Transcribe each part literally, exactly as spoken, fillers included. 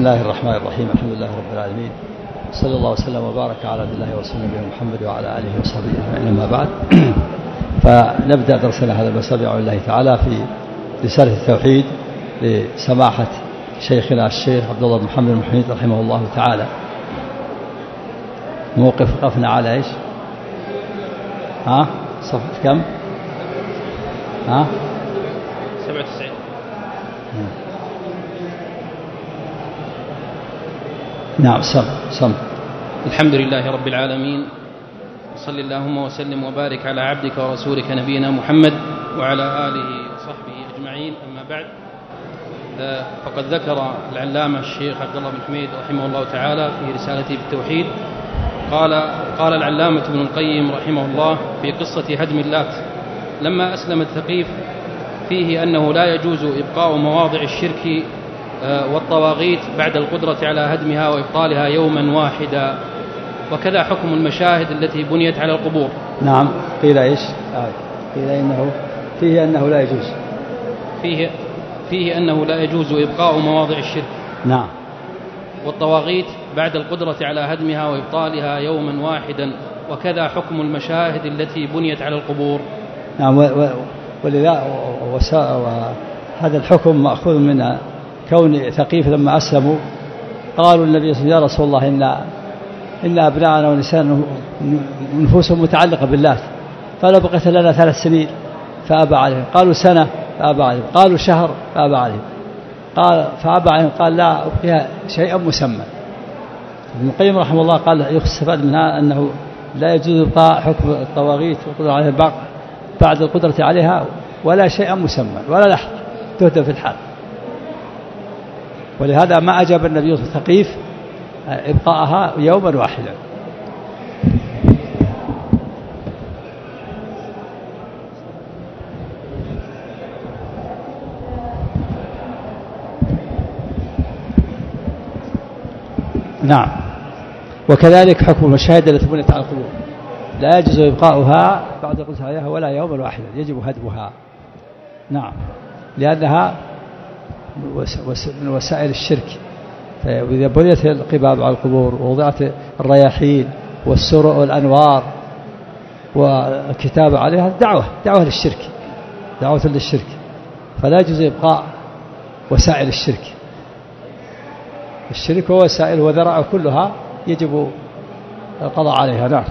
الله الرحمن الرحيم. الحمد لله رب العالمين، صلى الله وسلم وبارك على عبد الله ورسوله محمد وعلى آله وصحبه أجمعين، أما بعد. فنبدأ درسنا هذا المساء بعون الله تعالى في رسالة التوحيد لسماحة شيخنا الشيخ عبد الله بن محمد بن حميد رحمه الله تعالى. موقف وقفنا على ايش؟ ها؟ صفحة كم؟ ها؟ سبعة وتسعين. نعم. صم صم الحمد لله رب العالمين، صل اللهم وسلم وبارك على عبدك ورسولك نبينا محمد وعلى آله وصحبه أجمعين، أما بعد. فقد ذكر العلامة الشيخ عبد الله بن حميد رحمه الله تعالى في رسالته في التوحيد، قال قال العلامة ابن القيم رحمه الله في قصة هدم اللات لما أسلم الثقيف فيه أنه لا يجوز إبقاء مواضع الشرك والطواغيت بعد القدرة على هدمها وإبطالها يوما واحدا، وكذا حكم المشاهد التي بنيت على القبور. نعم. قيل إيش؟ آه. قيل إنه فيه أنه لا يجوز فيه فيه أنه لا يجوز إبقاء مواضع الشرك نعم والطواغيت بعد القدرة على هدمها وإبطالها يوما واحدا، وكذا حكم المشاهد التي بنيت على القبور. نعم. ولذا وهذا الحكم مأخوذ من كون ثقيف لما أسلموا قالوا النبي صلى الله عليه وسلم: يا رسول الله إن إن أبناءنا ونساءنا نفوسهم متعلقة بالله، فلو بقيت لنا ثلاث سنين فأبى عليهم. قالوا سنة فأبى عليهم. قالوا شهر فأبى عليهم. قال فأبى عليهم. قال لا أبقيها شيئا مسمى. ابن القيم رحمه الله قال يستفاد منها أنه لا يجوز إبقاء حكم الطواغيت والقدرة عليها بعد القدرة عليها ولا شيئا مسمى ولا لحظة تهدى في الحال. ولهذا ما أجاب النبي صلى الله عليه وسلم ثقيف إبقاءها يوما واحدا. نعم. وكذلك حكم المشاهد التي بنيت على القبور لا يجوز إبقاؤها بعد القدرة عليها ولا يوما واحدا، يجب هدمها. نعم. لأنها من وسائل الشرك، فإذا بنيت القباب على القبور ووضعت الرياحين والسرور والأنوار والكتابة عليها دعوة دعوة للشرك دعوة للشرك فلا يجوز إبقاء وسائل الشرك. الشرك ووسائل وذرائع كلها يجب القضاء عليها. نعم.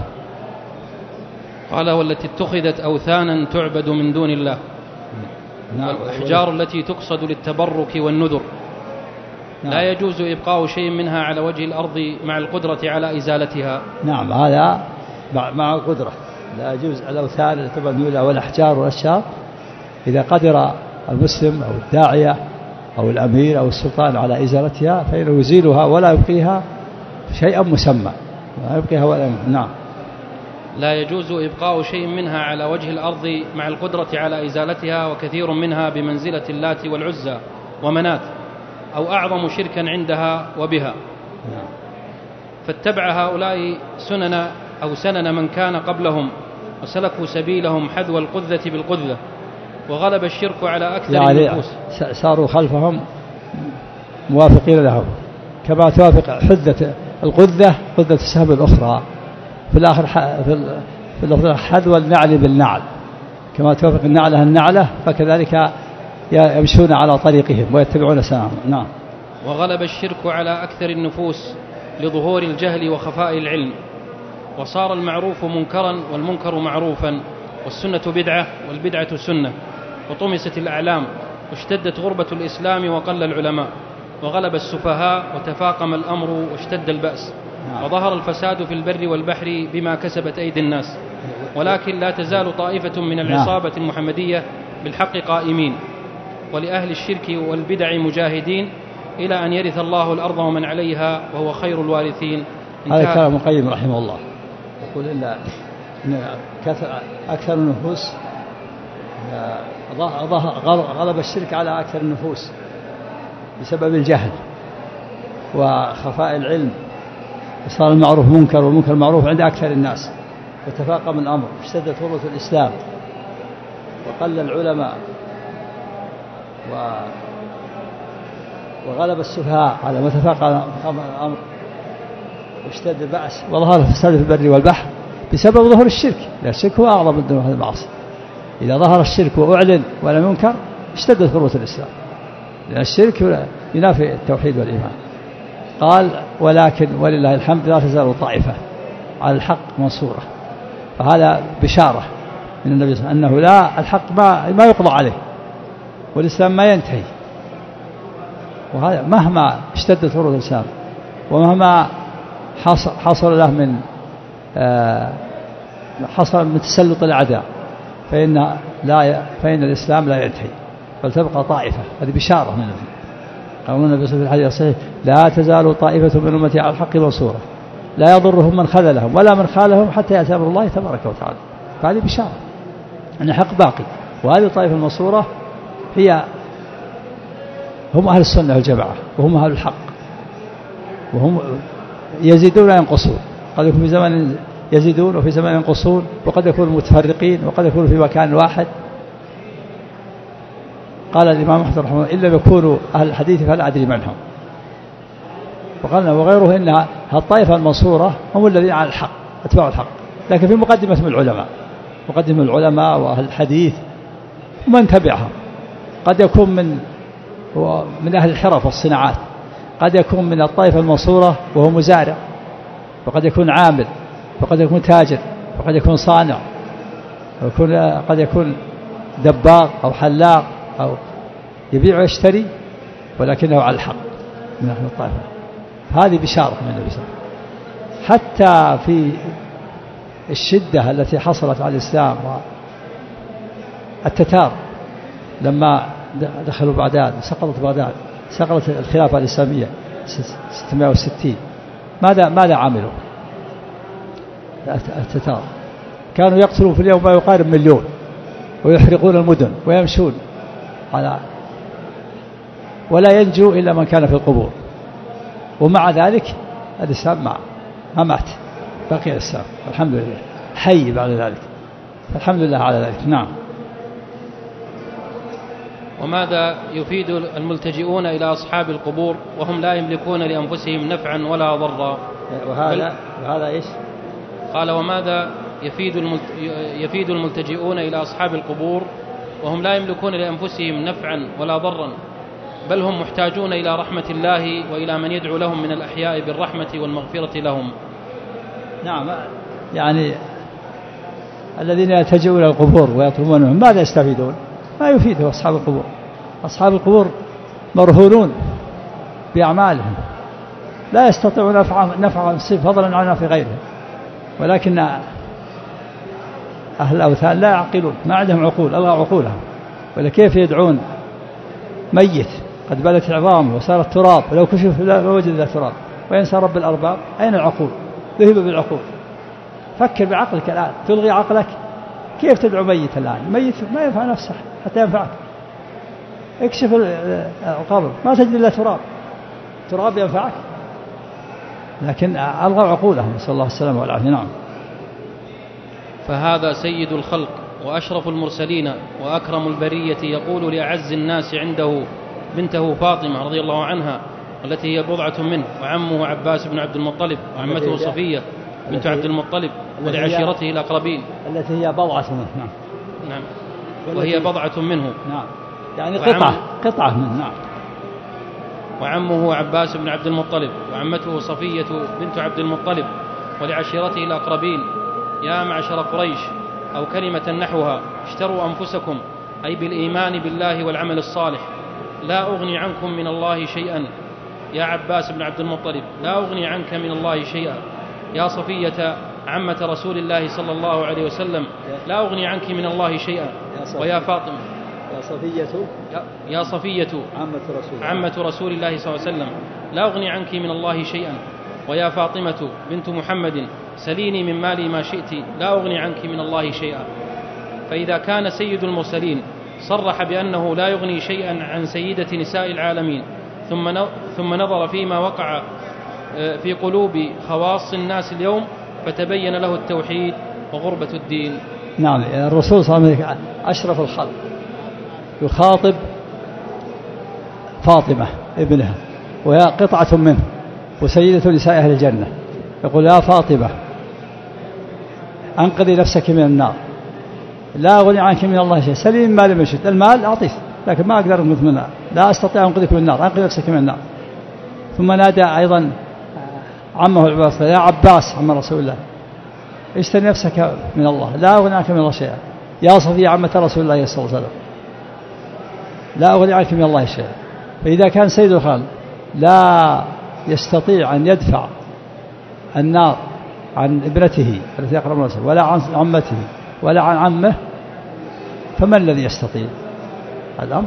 قال: والتي اتخذت أوثانا تعبد من دون الله، نعم. والأحجار التي تقصد للتبرك والنذر، نعم. لا يجوز إبقاء شيء منها على وجه الأرض مع القدرة على إزالتها. نعم. هذا مع القدرة لا يجوز. الأوثان التي تعبد من الله والأحجار والأشجار إذا قدر المسلم أو الداعية أو الأمير أو السلطان على إزالتها فإنه يزيلها ولا يبقيها شيئا مسمى، لا يبقيها ولا. نعم. لا يجوز إبقاء شيء منها على وجه الأرض مع القدرة على إزالتها، وكثير منها بمنزلة اللات والعزى ومنات أو أعظم شركا عندها وبها. نعم. فاتبع هؤلاء سنن أو سنن من كان قبلهم وسلكوا سبيلهم حذو القذة بالقذة، وغلب الشرك على أكثر يعني النفوس. صاروا خلفهم موافقين لهم كما توافق حذة القذة قذة السهم الأخرى في الآخر في الأخرى حذو النعل بالنعل، كما توافق النعلة النعلة فكذلك يمشون على طريقهم ويتبعون سنهم. نعم. وغلب الشرك على أكثر النفوس لظهور الجهل وخفاء العلم، وصار المعروف منكرا والمنكر معروفا، والسنة بدعة والبدعة سنة، وطمست الأعلام، واشتدت غربة الإسلام وقل العلماء، وغلب السفهاء وتفاقم الأمر واشتد البأس. نعم. وظهر الفساد في البر والبحر بما كسبت أيدي الناس، ولكن لا تزال طائفة من العصابة المحمدية بالحق قائمين، ولأهل الشرك والبدع مجاهدين، إلى أن يرث الله الأرض ومن عليها وهو خير الوارثين. هذا كلام القيم رحمه الله. يقول إن أكثر النفوس غلب الشرك على أكثر النفوس بسبب الجهل وخفاء العلم، وصار المعروف منكر والمنكر معروف عند أكثر الناس، وتفاقم الأمر، اشتدت غربة الإسلام وقل العلماء وغلب السفهاء على ما تفاق على الأمر واشتد البأس وظهر الفساد في البر والبحر بسبب ظهور الشرك، لأن الشرك هو أعظم من هذه المعاصي. إذا ظهر الشرك وأعلن ولم ينكر اشتدت قوة الإسلام، لأن الشرك ينافي التوحيد والإيمان. قال ولكن ولله الحمد لا تزال طائفة على الحق منصورة، فهذا بشارة من النبي صلى الله عليه وسلم أنه لا الحق ما, ما يقضى عليه والإسلام ما ينتهي. وهذا مهما اشتدت قوة الإسلام ومهما حصل, حصل له من حصل من تسلط الأعداء فإن, لا فإن الإسلام لا ينتهي بل تبقى طائفة. هذه بشارة من النبي. قال النبي صلى الله عليه وسلم لا تزال طائفة من أمتي على الحق منصورة لا يضرهم من خذلهم ولا من خالهم حتى يأتي أمر الله تبارك وتعالى. فهذه بشارة أن الحق باقي. وهذه الطائفة المنصورة هي هم أهل السنة والجماعة وهم أهل الحق، وهم يزيدون وينقصون، قد يكون في زمن يزيدون وفي زمن ينقصون، وقد يكونوا متفرقين وقد يكونوا في مكان واحد. قال الإمام أحمد رحمه الله إن لم يكونوا أهل الحديث فلا أدري من هم. وقالنا وغيره إن الطائفة المنصورة هم الذين على الحق أتباع الحق، لكن في مقدمة من العلماء، مقدمة العلماء وأهل الحديث ومن تبعهم. قد يكون من من أهل الحرف والصناعات، قد يكون من الطائفة المنصورة وهو مزارع، وقد يكون عامل، وقد يكون تاجر، وقد يكون صانع، ويكون قد يكون دباغ أو حلاق أو يبيع ويشتري ولكنه على الحق من أهل الطائفة. هذه بشارة من النبي صلى الله عليه وسلم. حتى في الشدة التي حصلت على الإسلام التتار لما دخلوا بغداد سقطت بغداد سقطت الخلافة الإسلامية ستمائة وستين، ماذا ماذا عملوا التتار؟ كانوا يقتلون في اليوم ما يقارب مليون ويحرقون المدن ويمشون على ولا ينجو إلا من كان في القبور، ومع ذلك الإسلام ما ما مات، بقي الإسلام الحمد لله حي بعد ذلك، الحمد لله على ذلك. نعم. وماذا يفيد الملتجئون إلى أصحاب القبور وهم لا يملكون لأنفسهم نفعا ولا ضرا؟ وهذا وهذا إيش؟ قال وماذا يفيد الملت... يفيد الملتجئون إلى أصحاب القبور وهم لا يملكون لأنفسهم نفعا ولا ضرا، بل هم محتاجون إلى رحمة الله وإلى من يدعو لهم من الأحياء بالرحمة والمغفرة لهم. نعم، يعني الذين يلتجئون إلى القبور ويطلبونهم ماذا يستفيدون؟ ما يفيده أصحاب القبور. أصحاب القبور مرهونون بأعمالهم لا يستطيعون نفعا فضلا عن نفع غيرهم، ولكن أهل الأوثان لا يعقلون، ما عندهم عقول، الله عقولهم، ولا كيف يدعون ميت قد بلت عظامه وصارت تراب ولو كشف لا وجد ذا تراب وينسى رب الأرباب؟ أين العقول؟ ذهب بالعقول. فكر بعقلك الآن، تلغي عقلك، كيف تدعو ميت الآن؟ ميت ما ينفع نفسه حتى ينفعك. اكشف القبر ما تجد إلا تراب، تراب ينفعك، لكن ألغوا عقولهم نسأل الله السلامة والعافية. نعم. فهذا سيد الخلق وأشرف المرسلين وأكرم البرية يقول لأعز الناس عنده بنته فاطمة رضي الله عنها التي هي بضعة منه، وعمه عباس بن عبد المطلب، وعمته صفية بنت عبد المطلب، ولعشيرته الأقربين التي هي بضعة منه. نعم. نعم. وهي بضعة منه. نعم. يعني قطعة قطعة منه. نعم. وعمه عباس بن عبد المطلب، وعمته صفية بنت عبد المطلب، ولعشيرته الأقربين. يا معشر قريش، أو كلمة نحوها، اشتروا أنفسكم، أي بالإيمان بالله والعمل الصالح، لا أغني عنكم من الله شيئا. يا عباس بن عبد المطلب، لا أغني عنك من الله شيئا. يا صفية عمة رسول الله صلى الله عليه وسلم، لا أغني عنك من الله شيئا. ويا فاطمة، يا صفية يا صفية عمة رسول, عمة رسول الله صلى الله عليه وسلم، لا أغني عنك من الله شيئا. ويا فاطمة بنت محمد، سليني من مالي ما شئت، لا أغني عنك من الله شيئا. فإذا كان سيد المرسلين صرح بأنه لا يغني شيئا عن سيدة نساء العالمين، ثم ثم نظر فيما وقع في قلوب خواص الناس اليوم، فتبين له التوحيد وغربة الدين. نعم. الرسول صلى الله عليه وسلم أشرف الخلق يخاطب فاطمة ابنها وهي قطعة منه وسيدة نساء أهل الجنة، يقول يا فاطمة أنقذي نفسك من النار، لا أغني عنك من الله شيء، سلي من مال مشيت، المال أعطيك لكن ما أقدر أنقذك من النار، لا أستطيع أن أنقذك من النار، أنقذ نفسك من النار. ثم نادى أيضا عمه العباس يا عباس عم رسول الله اشتري نفسك من الله، لا أغني عنك من الله شيئا. يا صفية عمة رسول الله صلى الله عليه وسلم لا أغني عنك من الله شيئا. فإذا كان سيد الخلق لا يستطيع أن يدفع النار عن ابنته التي أقرب نفسه ولا عن عمته ولا عن عمه، فمن الذي يستطيع الأمر؟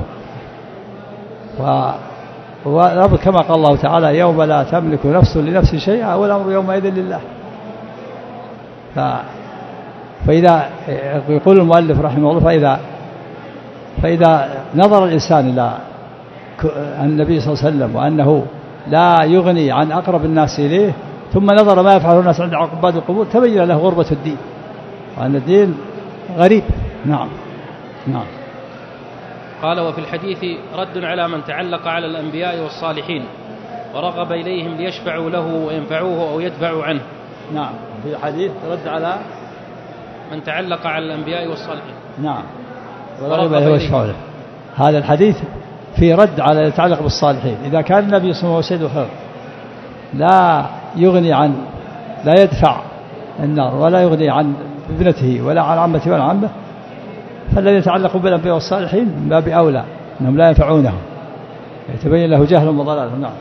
و كما قال الله تعالى يوم لا تملك نفس لنفس شيئا والأمر يومئذ لله. ف... فإذا يقول المؤلف رحمه الله فإذا, فإذا نظر الإنسان إلى النبي صلى الله عليه وسلم وأنه لا يغني عن أقرب الناس إليه، ثم نظر ما يفعله الناس عند عقبات القبور، تبين له غربة الدين وأن الدين غريب. نعم نعم. قال وفي الحديث رد على من تعلق على الأنبياء والصالحين ورغب إليهم ليشفعوا له وينفعوه أو يدفعوا عنه. نعم في الحديث رد على من تعلق على الأنبياء والصالحين نعم ورغب إليه ويشفعوا له. هذا الحديث في رد على يتعلق بالصالحين. إذا كان النبي صلى الله عليه وسلم سيد الخلق لا يغني عن لا يدفع النار ولا يغني عن ابنته ولا عن عمته ولا عمه، فالذي يتعلق بالأنبياء والصالحين من باب أولى أنهم لا ينفعونه، يتبين له جهل وضلال. نعم.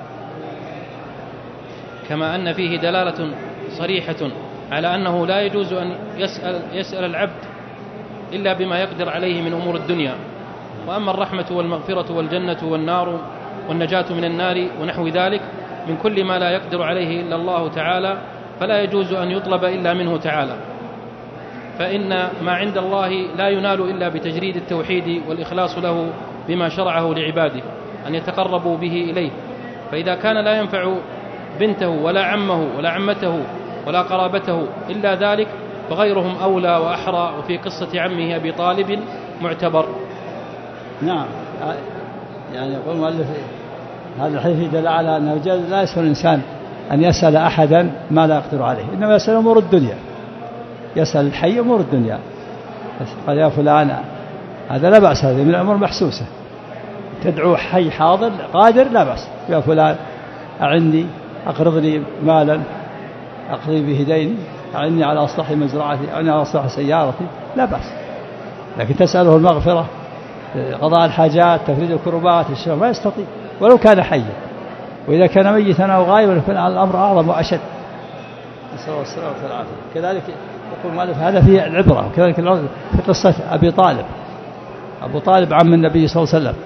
كما أن فيه دلالة صريحة على أنه لا يجوز أن يسأل, يسأل العبد إلا بما يقدر عليه من أمور الدنيا، وأما الرحمة والمغفرة والجنة والنار والنجاة من النار ونحو ذلك من كل ما لا يقدر عليه إلا الله تعالى فلا يجوز أن يطلب إلا منه تعالى، فإن ما عند الله لا ينال إلا بتجريد التوحيد والإخلاص له بما شرعه لعباده أن يتقربوا به إليه. فإذا كان لا ينفع بنته ولا عمه ولا عمته ولا قرابته إلا ذلك فغيرهم أولى وأحرى، وفي قصة عمه أبي طالب معتبر. نعم. يعني يقول المؤلف هذا الحديث يدل على أنه لا يسأل الإنسان أن يسأل أحدا ما لا يقدر عليه، إنما يسأل أمور الدنيا، يسأل الحي أمور الدنيا. قال يا فلان هذا لا بأس، هذه من الأمور محسوسة، تدعو حي حاضر قادر لا بأس، يا فلان أعني أقرضني مالا أقضي به ديني، أعني على أصلح مزرعتي، أعني على أصلح سيارتي، لا بأس. لكن تسأله المغفرة قضاء الحاجات تفريج الكربات الشر ما يستطيع ولو كان حيا، وإذا كان ميتا أو غائبا يكون الأمر أعظم وأشد. نسأل الله السلامة والعافية. كذلك يقول المؤلف هذا فيه العبرة. وكذلك في قصة أبي طالب، أبو طالب عم النبي صلى الله عليه وسلم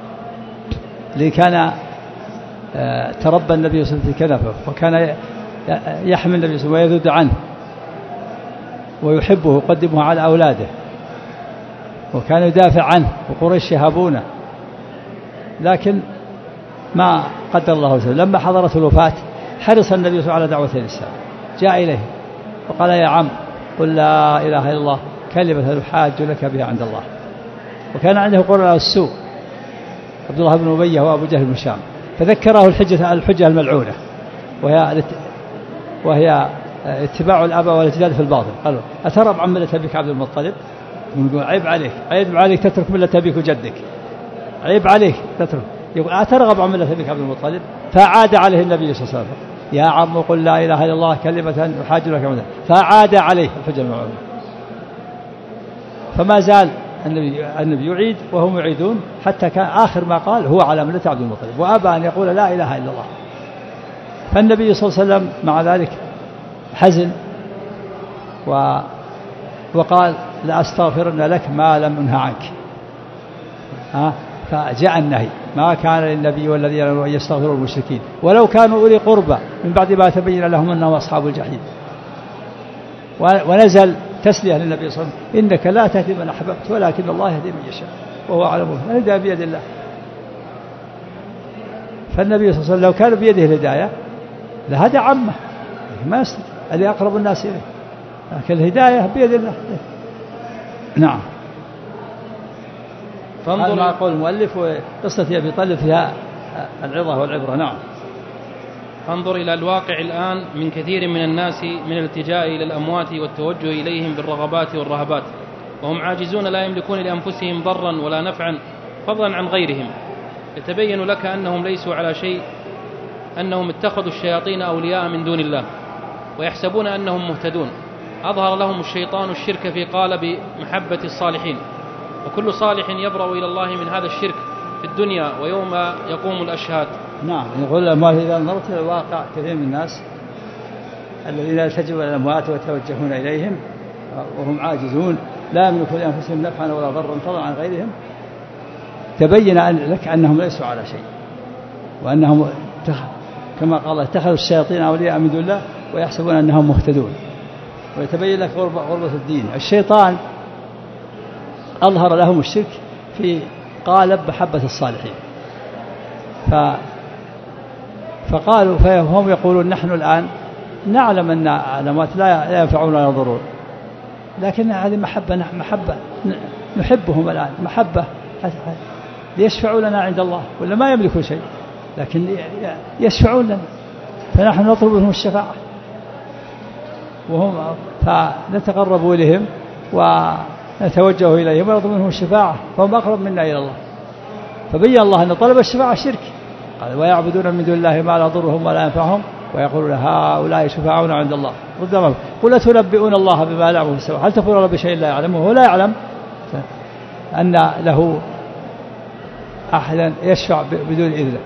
اللي كان تربى النبي صلى الله عليه وسلم في كنفه، وكان يحمل النبي صلى الله عليه وسلم ويذود عنه ويحبه ويقدمه على أولاده، وكان يدافع عنه وقريش يهابونه، لكن ما قدر الله وسلم. لما حضرت الوفاة حرص النبي صلى الله عليه وسلم على دعوة الإسلام، جاء إليه وقال يا عم قل لا إله إلا الله كلمة يحاج لك بها عند الله. وكان عنده قرناء السوء عبد الله بن أبي وأبو جهل بن هشام، فذكره الحجة الحجة الملعونة وهي وهي اتباع الآباء والأجداد في الباطل. قالوا أترغب عن ملة أبيك عبد المطلب؟ يقول عيب عليك، عيب عليك تترك ملة أبيك وجدك، عيب عليك تترك. يقول أترغب عن ملة أبيك عبد المطلب؟ فعاد عليه النبي صلى الله عليه وسلم يا عم قل لا إله إلا الله كلمة يحاج لك بها، فعاد عليه الحجة الملعونة. فما زال النبي, النبي يعيد وهم يعيدون حتى كان آخر ما قال هو على ملة عبد المطلب، وأبى أن يقول لا إله إلا الله. فالنبي صلى الله عليه وسلم مع ذلك حزن و وقال لأستغفرن لك ما لم أنه عنك. ها فجاء النهي، ما كان للنبي والذين آمنوا أن يستغفروا المشركين ولو كانوا أولي قربى من بعد ما تبين لهم أنهم أصحاب الجحيم. ونزل تسلية للنبي صلى الله عليه وسلم إنك لا تهدي من أحببت ولكن الله يهدي من يشاء وهو أعلم الهداية بيد الله. فالنبي صلى الله عليه وسلم لو كان بيده الهداية لهدى عمه ما يستطيع اللي أقرب الناس إليه، لكن الهداية بيد الله. نعم. فانظر ما يقول المؤلف، وقصة أبي طالب فيها العظة والعبرة. نعم. فانظر إلى الواقع الآن من كثير من الناس من الالتجاء إلى الأموات والتوجه إليهم بالرغبات والرهبات، وهم عاجزون لا يملكون لأنفسهم ضرا ولا نفعا فضلا عن غيرهم. يتبين لك أنهم ليسوا على شيء، أنهم اتخذوا الشياطين أولياء من دون الله ويحسبون أنهم مهتدون. أظهر لهم الشيطان الشرك في قالب محبة الصالحين، وكل صالح يبرأ إلى الله من هذا الشرك في الدنيا ويوم يقوم الأشهاد. نعم. يقول الأموات إذا نظرت إلى الواقع كثير من الناس الذين يلتجئون إلى الأموات ويتوجهون إليهم وهم عاجزون لا يملكون لأنفسهم نفعا ولا ضرا فضلا عن غيرهم، تبين لك أنهم ليسوا على شيء، وأنهم كما قال اتخذوا الشياطين أولياء من دون الله ويحسبون أنهم مهتدون. ويتبين لك غربة, غربة الدين. الشيطان أظهر لهم الشرك في قالب محبة الصالحين، ف فقالوا فهم يقولون نحن الآن نعلم أن الأموات لا ينفعون ولا يضرون، لكن هذه محبة محبة نحبهم الآن محبة ليشفعوا لنا عند الله، ولا ما يملكوا شيء لكن يشفعون لنا، فنحن نطلب منهم الشفاعة وهم فنتقرب إليهم ونتوجه إليهم ونطلب منهم الشفاعة فهم أقرب منا إلى الله. فبين الله أن طلب الشفاعة شرك. قال ويعبدون من دون الله ما لا يضرهم ولا ينفعهم ويقولون هؤلاء شفاعون عند الله. ربما قل تنبئون الله بما لا يعلم في السماء، هل تقولون بشيء لا يعلمه؟ هو لا يعلم أن له أحدا يشفع بدون إذنه.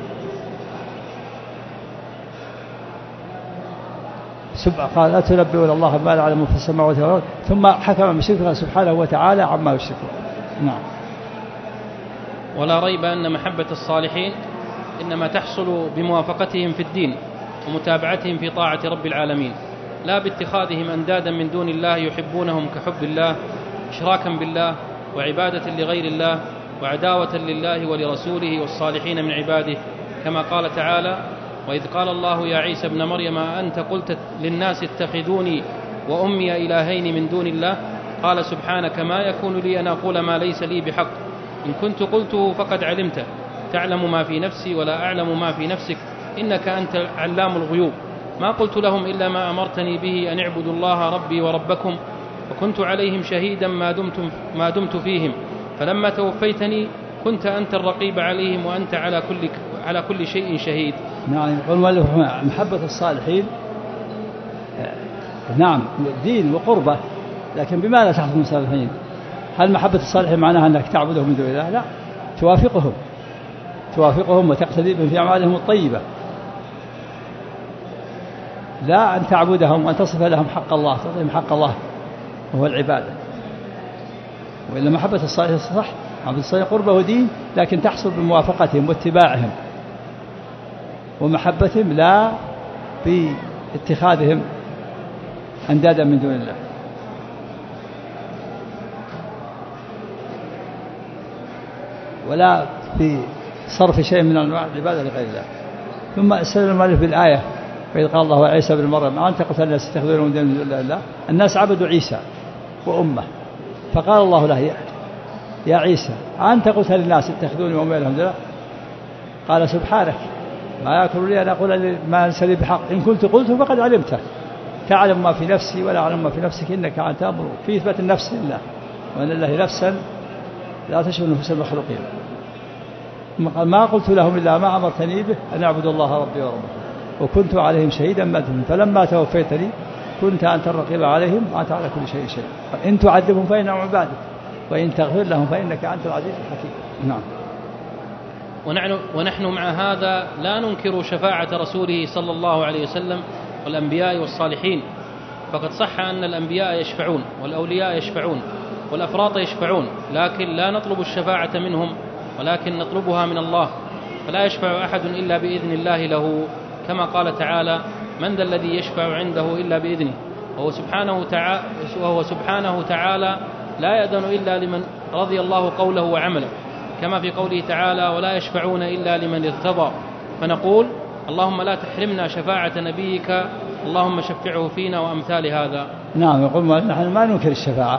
قال لا تنبئون الله بما لا يعلم في السماوات والأرض، ثم حكم بشركه سبحانه وتعالى عما يشركون. نعم. ولا ريب أن محبة الصالحين إنما تحصل بموافقتهم في الدين ومتابعتهم في طاعة رب العالمين، لا باتخاذهم أندادا من دون الله يحبونهم كحب الله، إشراكا بالله وعبادة لغير الله وعداوة لله ولرسوله والصالحين من عباده، كما قال تعالى وإذ قال الله يا عيسى ابن مريم أنت قلت للناس اتخذوني وأمي إلهين من دون الله، قال سبحانك ما يكون لي أن أقول ما ليس لي بحق، إن كنت قلته فقد علمته تعلم ما في نفسي ولا أعلم ما في نفسك إنك أنت علام الغيوب، ما قلت لهم إلا ما أمرتني به أن اعبدوا الله ربي وربكم وكنت عليهم شهيدا ما دمت, ما دمت فيهم فلما توفيتني كنت أنت الرقيب عليهم وأنت على كل, على كل شيء شهيد. نعم. يقول محبة الصالحين نعم دين وقربة، لكن بماذا تحصل من الصالحين؟ هل محبة الصالحين معناها أنك تعبدهم من دون الله؟ لا، توافقهم توافقهم وتقتدي بهم في أعمالهم الطيبة، لا أن تعبدهم وأن تصف لهم حق الله تعطيهم حق الله وهو العبادة. وإلا محبة الصالحين صح، محبة الصالحين قربة ودين، لكن تحصل بموافقتهم واتباعهم ومحبتهم، لا باتخاذهم أندادا من دون الله. ولا في صرف شيء من أنواع العبادة لغير الله. ثم استدل المؤلف بالآية وإذ قال الله عيسى بن مريم أنت قلت الناس يتخذون من دون الله، الناس عبدوا عيسى وأمه، فقال الله له يا عيسى أنت قلت للناس اتخذوني وأمي إلهين من دون الله، قال سبحانك ما يكون لي أن أقول ما ليس لي بحق، إن كنت قلته فقد علمته تعلم ما في نفسي ولا أعلم ما في نفسك إنك أنت أمر. في إثبات النفس لله، وأن الله نفسا لا تشبه نفوس المخلوقين. ما قلت لهم إلا ما أمرتني به أن أعبدوا الله ربي وربكم وكنت عليهم شهيدا ما دمت، فلما توفيتني كنت أنت الرقيب عليهم وأنت على كل شيء شهيد، إن تعذبهم فإنهم عبادك وإن تغفر لهم فإنك أنت العزيز الحكيم. نعم. ونحن, ونحن مع هذا لا ننكر شفاعة رسوله صلى الله عليه وسلم والأنبياء والصالحين، فقد صح أن الأنبياء يشفعون والأولياء يشفعون والأفراط يشفعون، لكن لا نطلب الشفاعة منهم ولكن نطلبها من الله، فلا يشفع أحد إلا بإذن الله له، كما قال تعالى من ذا الذي يشفع عنده إلا بإذنه، وهو سبحانه تعالى, وهو سبحانه تعالى لا يأذن إلا لمن رضي الله قوله وعمله، كما في قوله تعالى ولا يشفعون إلا لمن ارتضى. فنقول اللهم لا تحرمنا شفاعة نبيك، اللهم شفعه فينا وأمثال هذا. نعم. يقول نحن ما ننكر الشفاعة،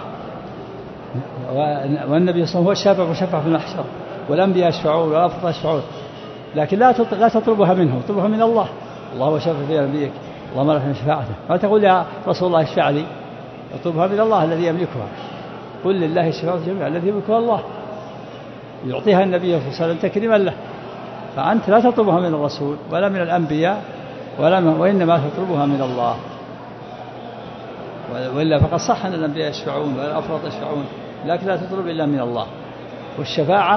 والنبي صلى الله عليه وسلم هو الشافع وشفع في المحشر، والأنبياء يشفعون والأفضل يشفعون، لكن لا لا تطلبها منه، تطلبها من الله. الله وشفع في نبيك، اللهم ارحم شفاعته. ما تقول يا رسول الله اشفع لي، اطلبها من الله الذي يملكها. قل لله الشفاعة جميعا الذي يملكها الله، يعطيها النبي صلى الله عليه وسلم تكريما له. فأنت لا تطلبها من الرسول ولا من الأنبياء ولا من، وإنما تطلبها من الله. وإلا فقد صح أن الأنبياء يشفعون والأفراط يشفعون، لكن لا تطلب إلا من الله. والشفاعة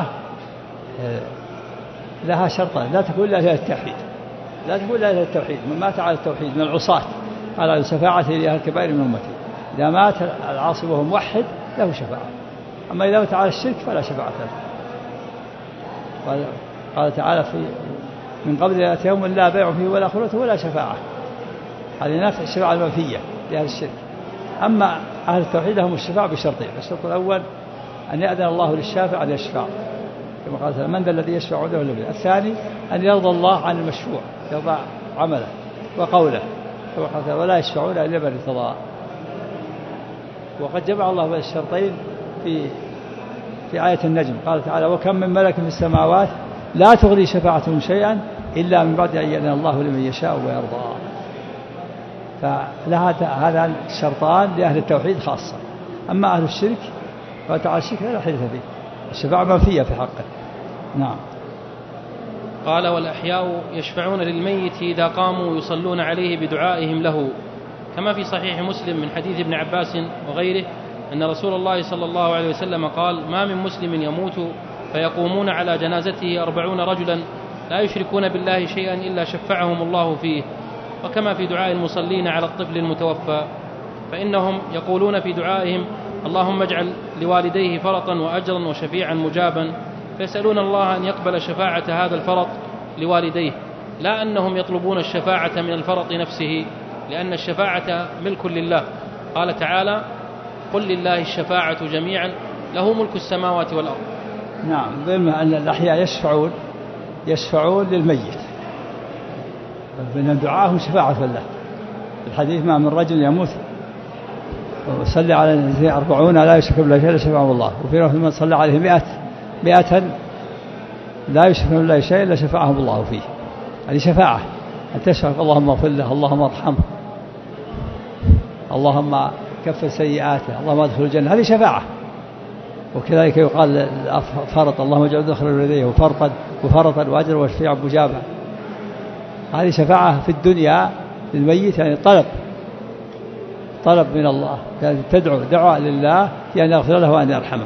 لها شرطان، لا تكون إلا للتوحيد، لا تكون إلا للتوحيد. من مات على التوحيد من العصاة على شفاعته لأهل الكبائر من أمته، إذا مات العاصي وهو موحد له شفاعة. أما إذا مات على الشرك فلا شفاعة له. قال تعالى في من قبل يأتي يوم لا بيع فيه ولا خلة ولا شفاعة. هذه نفس الشفاعة المنفية لأهل الشرك. أما أهل التوحيد لهم الشفاعة بشرطين: الشرط الأول أن يأذن الله للشافع أن يشفع، كما قال من ذا الذي يشفع عنده إلا بإذنه. الثاني أن يرضى الله عن المشفوع، يرضى عمله وقوله، كما قال ولا يشفعون إلا بمن ارتضى. وقد جمع الله بين الشرطين في في آية النجم، قال تعالى وكم من ملك في السماوات لا تغني شفاعتهم شيئا إلا من بعد أن يأذن الله لمن يشاء ويرضى. فهذا الشرطان لأهل التوحيد خاصة. أما أهل الشرك فتعالى الشرك لا حدث فيه، الشفاعة منفية في حقه. نعم. قال والأحياء يشفعون للميت إذا قاموا يصلون عليه بدعائهم له، كما في صحيح مسلم من حديث ابن عباس وغيره أن رسول الله صلى الله عليه وسلم قال ما من مسلم يموت فيقومون على جنازته أربعون رجلا لا يشركون بالله شيئا إلا شفعهم الله فيه. وكما في دعاء المصلين على الطفل المتوفى، فإنهم يقولون في دعائهم اللهم اجعل لوالديه فرطا وأجرا وشفيعا مجابا، فيسألون الله أن يقبل شفاعة هذا الفرط لوالديه، لا أنهم يطلبون الشفاعة من الفرط نفسه، لأن الشفاعة ملك لله. قال تعالى قل لله الشفاعة جميعا له ملك السماوات والأرض. نعم. بما أن الأحياء يشفعون يشفعون للميت، بأن دعاهم شفاعة له. الحديث ما من رجل يموت وصلى على أربعون لا يشرك بالله شيئا شفعه الله، وفي رواية من صلى عليه مئة مئة لا يشرك بالله شيئا إلا شفعهم الله فيه. هذه شفاعة أن تشفع اللهم اغفر له، اللهم ارحمه، اللهم كفر سيئاته، اللهم ادخل الجنة. هذه شفاعة. وكذلك يقال فرط اللهم اجعل دخل الذي وفرطا وفرطا وأجر وشفيع مجابا. هذه شفاعة في الدنيا للميت، يعني طلب طلب من الله، يعني تدعو دعاء لله يعني يغفر له وأن يرحمه.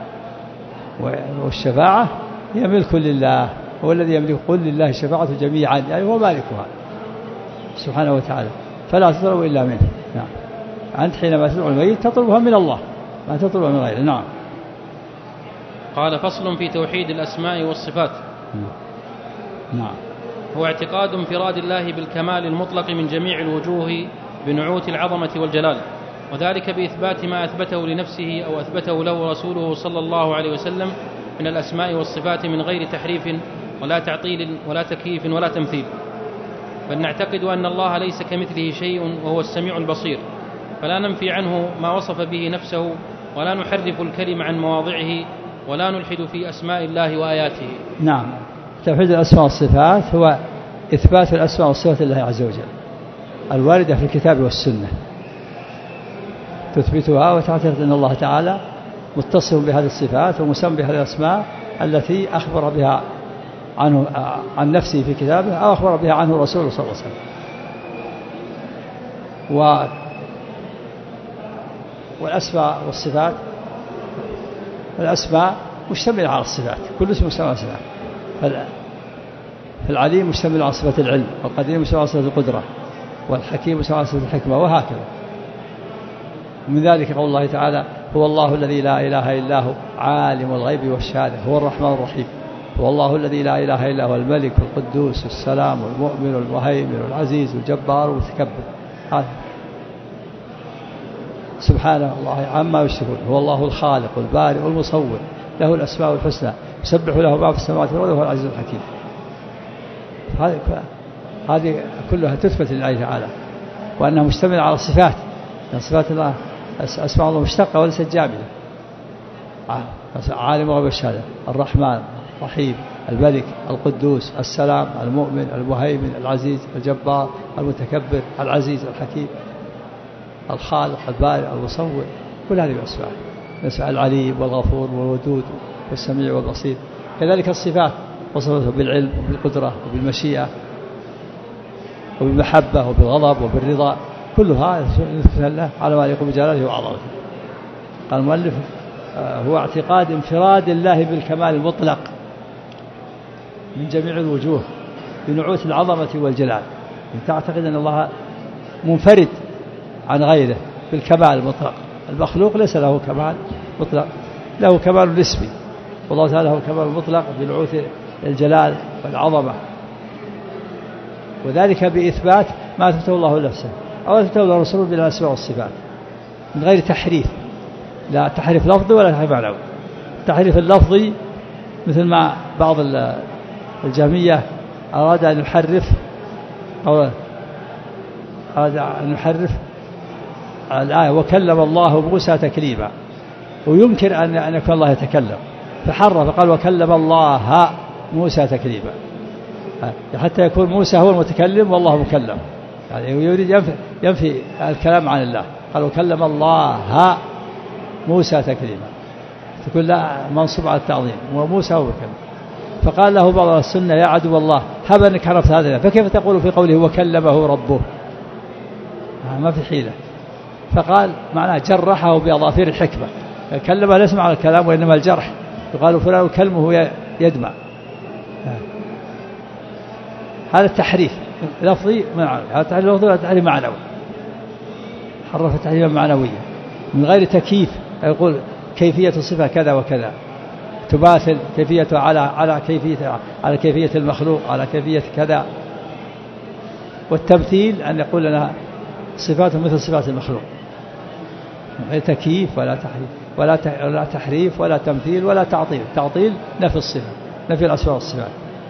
والشفاعة هي ملك لله، هو الذي يملك. قل لله الشفاعة جميعا، يعني هو مالكها سبحانه وتعالى، فلا تطلب إلا منه. نعم. أنت حينما تدعو الميت تطلبها من الله، ما تطلبها من غيره. نعم. قال فصل في توحيد الأسماء والصفات. نعم. هو اعتقاد انفراد الله بالكمال المطلق من جميع الوجوه بنعوت العظمة والجلال، وذلك بإثبات ما أثبته لنفسه أو أثبته له رسوله صلى الله عليه وسلم من الأسماء والصفات من غير تحريف ولا تعطيل ولا تكييف ولا تمثيل. بل نعتقد أن الله ليس كمثله شيء وهو السميع البصير، فلا ننفي عنه ما وصف به نفسه ولا نحرف الكلم عن مواضعه ولا نلحد في أسماء الله وآياته. نعم. توحيد الأسماء والصفات هو إثبات الأسماء والصفات لله عز وجل الواردة في الكتاب والسنة، تثبتها وتعتقد أن الله تعالى متصف بهذه الصفات ومسمى بهذه الأسماء التي أخبر بها عنه عن نفسه في كتابه أو أخبر بها عنه رسوله صلى الله عليه وسلم. و والأسماء والصفات، الأسماء مشتملة على الصفات، كل اسم مشتمل على الصفات. فالعليم مشتمل على صفة العلم، والقدير مشتمل على صفة القدرة، والحكيم مشتمل على صفة الحكمة، وهكذا. ومن ذلك قول الله تعالى هو الله الذي لا إله إلا هو عالم الغيب والشهادة هو الرحمن الرحيم، هو الله الذي لا إله إلا هو الملك القدوس السلام المؤمن المهيمن العزيز الجبار المتكبر. سبحانه الله عما يشركون، هو الله الخالق البارئ المصور له الأسماء الحسنى يسبح له ما في السماوات والأرض وهو العزيز الحكيم. هذه كلها تثبت لله تعالى، وأنها مشتملة على الصفات، صفات الله أسماء الله مشتقة وليست جامدة. عالم الغيب والشهادة، الرحمن الرحيم الملك القدوس السلام المؤمن المهيمن العزيز الجبار المتكبر العزيز الحكيم الخالق البارئ المصور، كل هذه الأسماء، الأسماء العليم والغفور والودود والسميع والبصير. كذلك الصفات وصفته بالعلم وبالقدرة وبالمشيئة وبالمحبة وبالغضب وبالرضا، كلها نثبتها له على ما يليق بجلاله وعظمته. قال المؤلف هو اعتقاد انفراد الله بالكمال المطلق من جميع الوجوه بنعوت العظمة والجلال، تعتقد أن الله منفرد عن غيره بالكمال المطلق. المخلوق ليس له كمال مطلق، له كمال نسبي، والله تعالى له كمال مطلق بنعوت الجلال والعظمة، وذلك بإثبات ما أثبته الله نفسه أو أثبته الله رسوله بالأسماء والصفات من غير تحريف، لا تحريف لفظي ولا تحريف معنوي. التحريف اللفظي مثل ما بعض الجهمية أراد أن يحرف أو أراد أن يحرف الآية وكلم الله موسى تكليما، وينكر أن يكون الله يتكلم، فحرف قال وكلم الله موسى تكليما، حتى يكون موسى هو المتكلم والله مكلم، يعني يريد ينفي, ينفي الكلام عن الله، قال وكلم الله موسى تكليما، تقول لا منصوب على التعظيم وموسى هو مكلم. فقال له بعض السنة يا عدو الله هب أنك عرفت هذا، فكيف تقول في قوله وكلمه ربه؟ ما في حيلة. فقال معناه جرحه بأظافير الحكمة، كلمه ليس معنى الكلام وإنما الجرح، يقال فلان كلمه يدمع. هذا التحريف لفظي معنوي، هذا التحريف لفظي وهذا التحريف معنوي، حرف تحريفا معنويا من غير تكييف، يقول كيفية الصفة كذا وكذا، تماثل كيفية على على كيفية على كيفية المخلوق على كيفية كذا. والتمثيل أن يقول لنا صفات مثل صفات المخلوق، من غير تكييف ولا تحريف ولا ولا تحريف ولا تمثيل ولا تعطيل. تعطيل نفي الصفة، نفي الأسماء والصفات.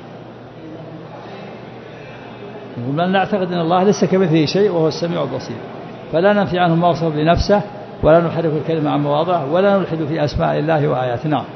ومن نعتقد أن الله ليس كمثله شيء وهو السميع البصير، فلا ننفي عنه ما وصف بنفسه ولا نحرف الكلمة عن مواضعه ولا نلحد في أسماء الله وآياته. نعم.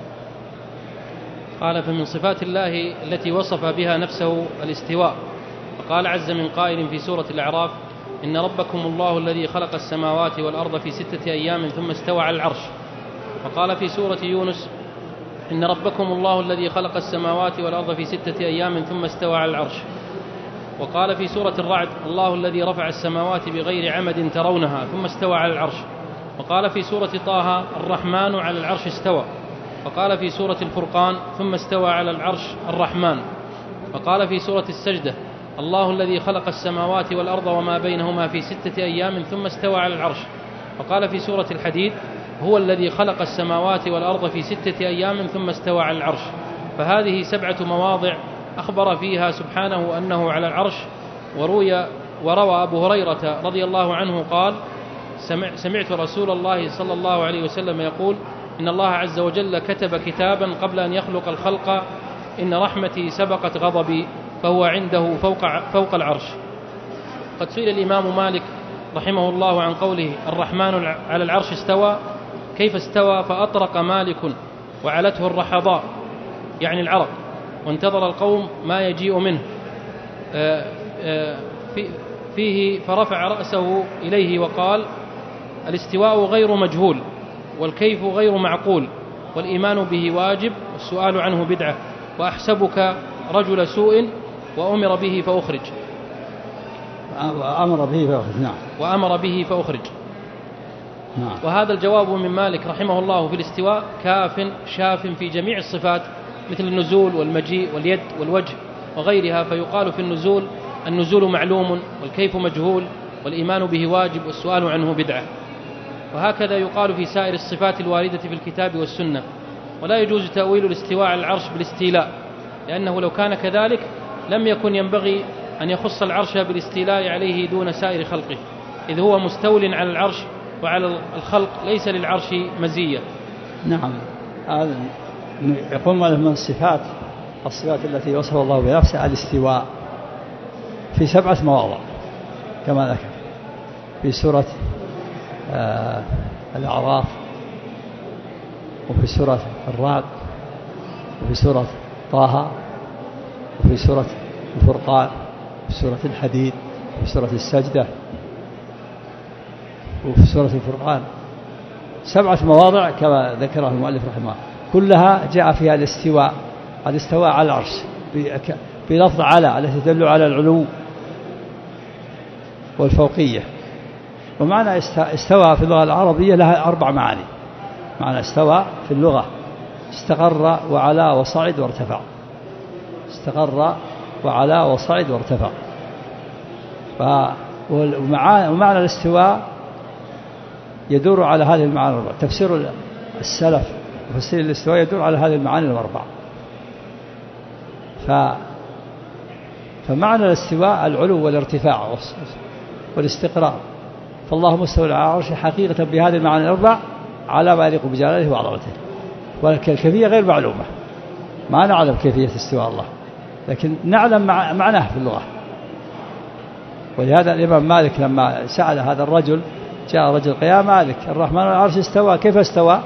قال فمن صفات الله التي وصف بها نفسه الاستواء، فقال عز من قائل في سورة الأعراف إن ربكم الله الذي خلق السماوات والأرض في ستة أيام ثم استوى على العرش. وقال في سورة يونس إن ربكم الله الذي خلق السماوات والأرض في ستة أيام ثم استوى على العرش. وقال في سورة الرعد الله الذي رفع السماوات بغير عمد ترونها ثم استوى على العرش. وقال في سورة طه الرحمن على العرش استوى. وقال في سورة الفرقان ثم استوى على العرش الرحمن. وقال في سورة السجدة الله الذي خلق السماوات والأرض وما بينهما في ستة أيام ثم استوى على العرش. وقال في سورة الحديد هو الذي خلق السماوات والأرض في ستة أيام ثم استوى على العرش. فهذه سبعة مواضع أخبر فيها سبحانه أنه على العرش. وروي وروى أبو هريرة رضي الله عنه قال سمعت رسول الله صلى الله عليه وسلم يقول إن الله عز وجل كتب كتابا قبل أن يخلق الخلق إن رحمتي سبقت غضبي فهو عنده فوق, فوق العرش. قد سئل الإمام مالك رحمه الله عن قوله الرحمن على العرش استوى كيف استوى، فأطرق مالك وعلته الرحضاء يعني العرق، وانتظر القوم ما يجيء منه فيه فرفع رأسه إليه وقال الاستواء غير مجهول والكيف غير معقول والإيمان به واجب والسؤال عنه بدعة وأحسبك رجل سوء وأمر به فأخرج. وأمر به فأخرج. نعم. وأمر به فأخرج. نعم. وهذا الجواب من مالك رحمه الله في الاستواء كاف شاف في جميع الصفات مثل النزول والمجيء واليد والوجه وغيرها، فيقال في النزول النزول معلوم والكيف مجهول والإيمان به واجب والسؤال عنه بدعة. وهكذا يقال في سائر الصفات الواردة في الكتاب والسنة. ولا يجوز تأويل الاستواء على العرش بالاستيلاء، لأنه لو كان كذلك لم يكن ينبغي أن يخص العرش بالاستيلاء عليه دون سائر خلقه، إذ هو مستول على العرش وعلى الخلق ليس للعرش مزية. نعم. يقول من الصفات الصفات التي وصف الله بنفسه الاستواء في سبعة مواضع كما ذكر في سورة آه الأعراف وفي سورة الرعد وفي سورة طه، وفي سورة الفرقان، وفي سورة الحديد، وفي سورة السجدة، وفي سورة الفرقان، سبعة مواضع كما ذكره المؤلف رحمه الله، كلها جاء فيها الاستواء، الاستواء على العرش بلفظ على التي تدل على العلو والفوقية. ومعنى استوى في اللغة العربية لها أربع معاني. معنى استوى في اللغة استقر وعلا وصعد وارتفع، استقر وعلا وصعد وارتفع. ومعنى الاستواء يدور على هذه المعاني الأربعة. تفسير السلف تفسير الاستواء يدور على هذه المعاني الأربعة. ف فمعنى الاستواء العلو والارتفاع والاستقرار، فالله مستوى على عرشه حقيقة بهذه المعاني الأربع على ما يليق بجلاله وعظمته، والكيفية غير معلومة، ما نعلم كيفية استواء الله، لكن نعلم معناه في اللغة. ولهذا الإمام مالك لما سأل هذا الرجل، جاء رجل قيا مالك الرحمن على العرش استوى، كيف استوى؟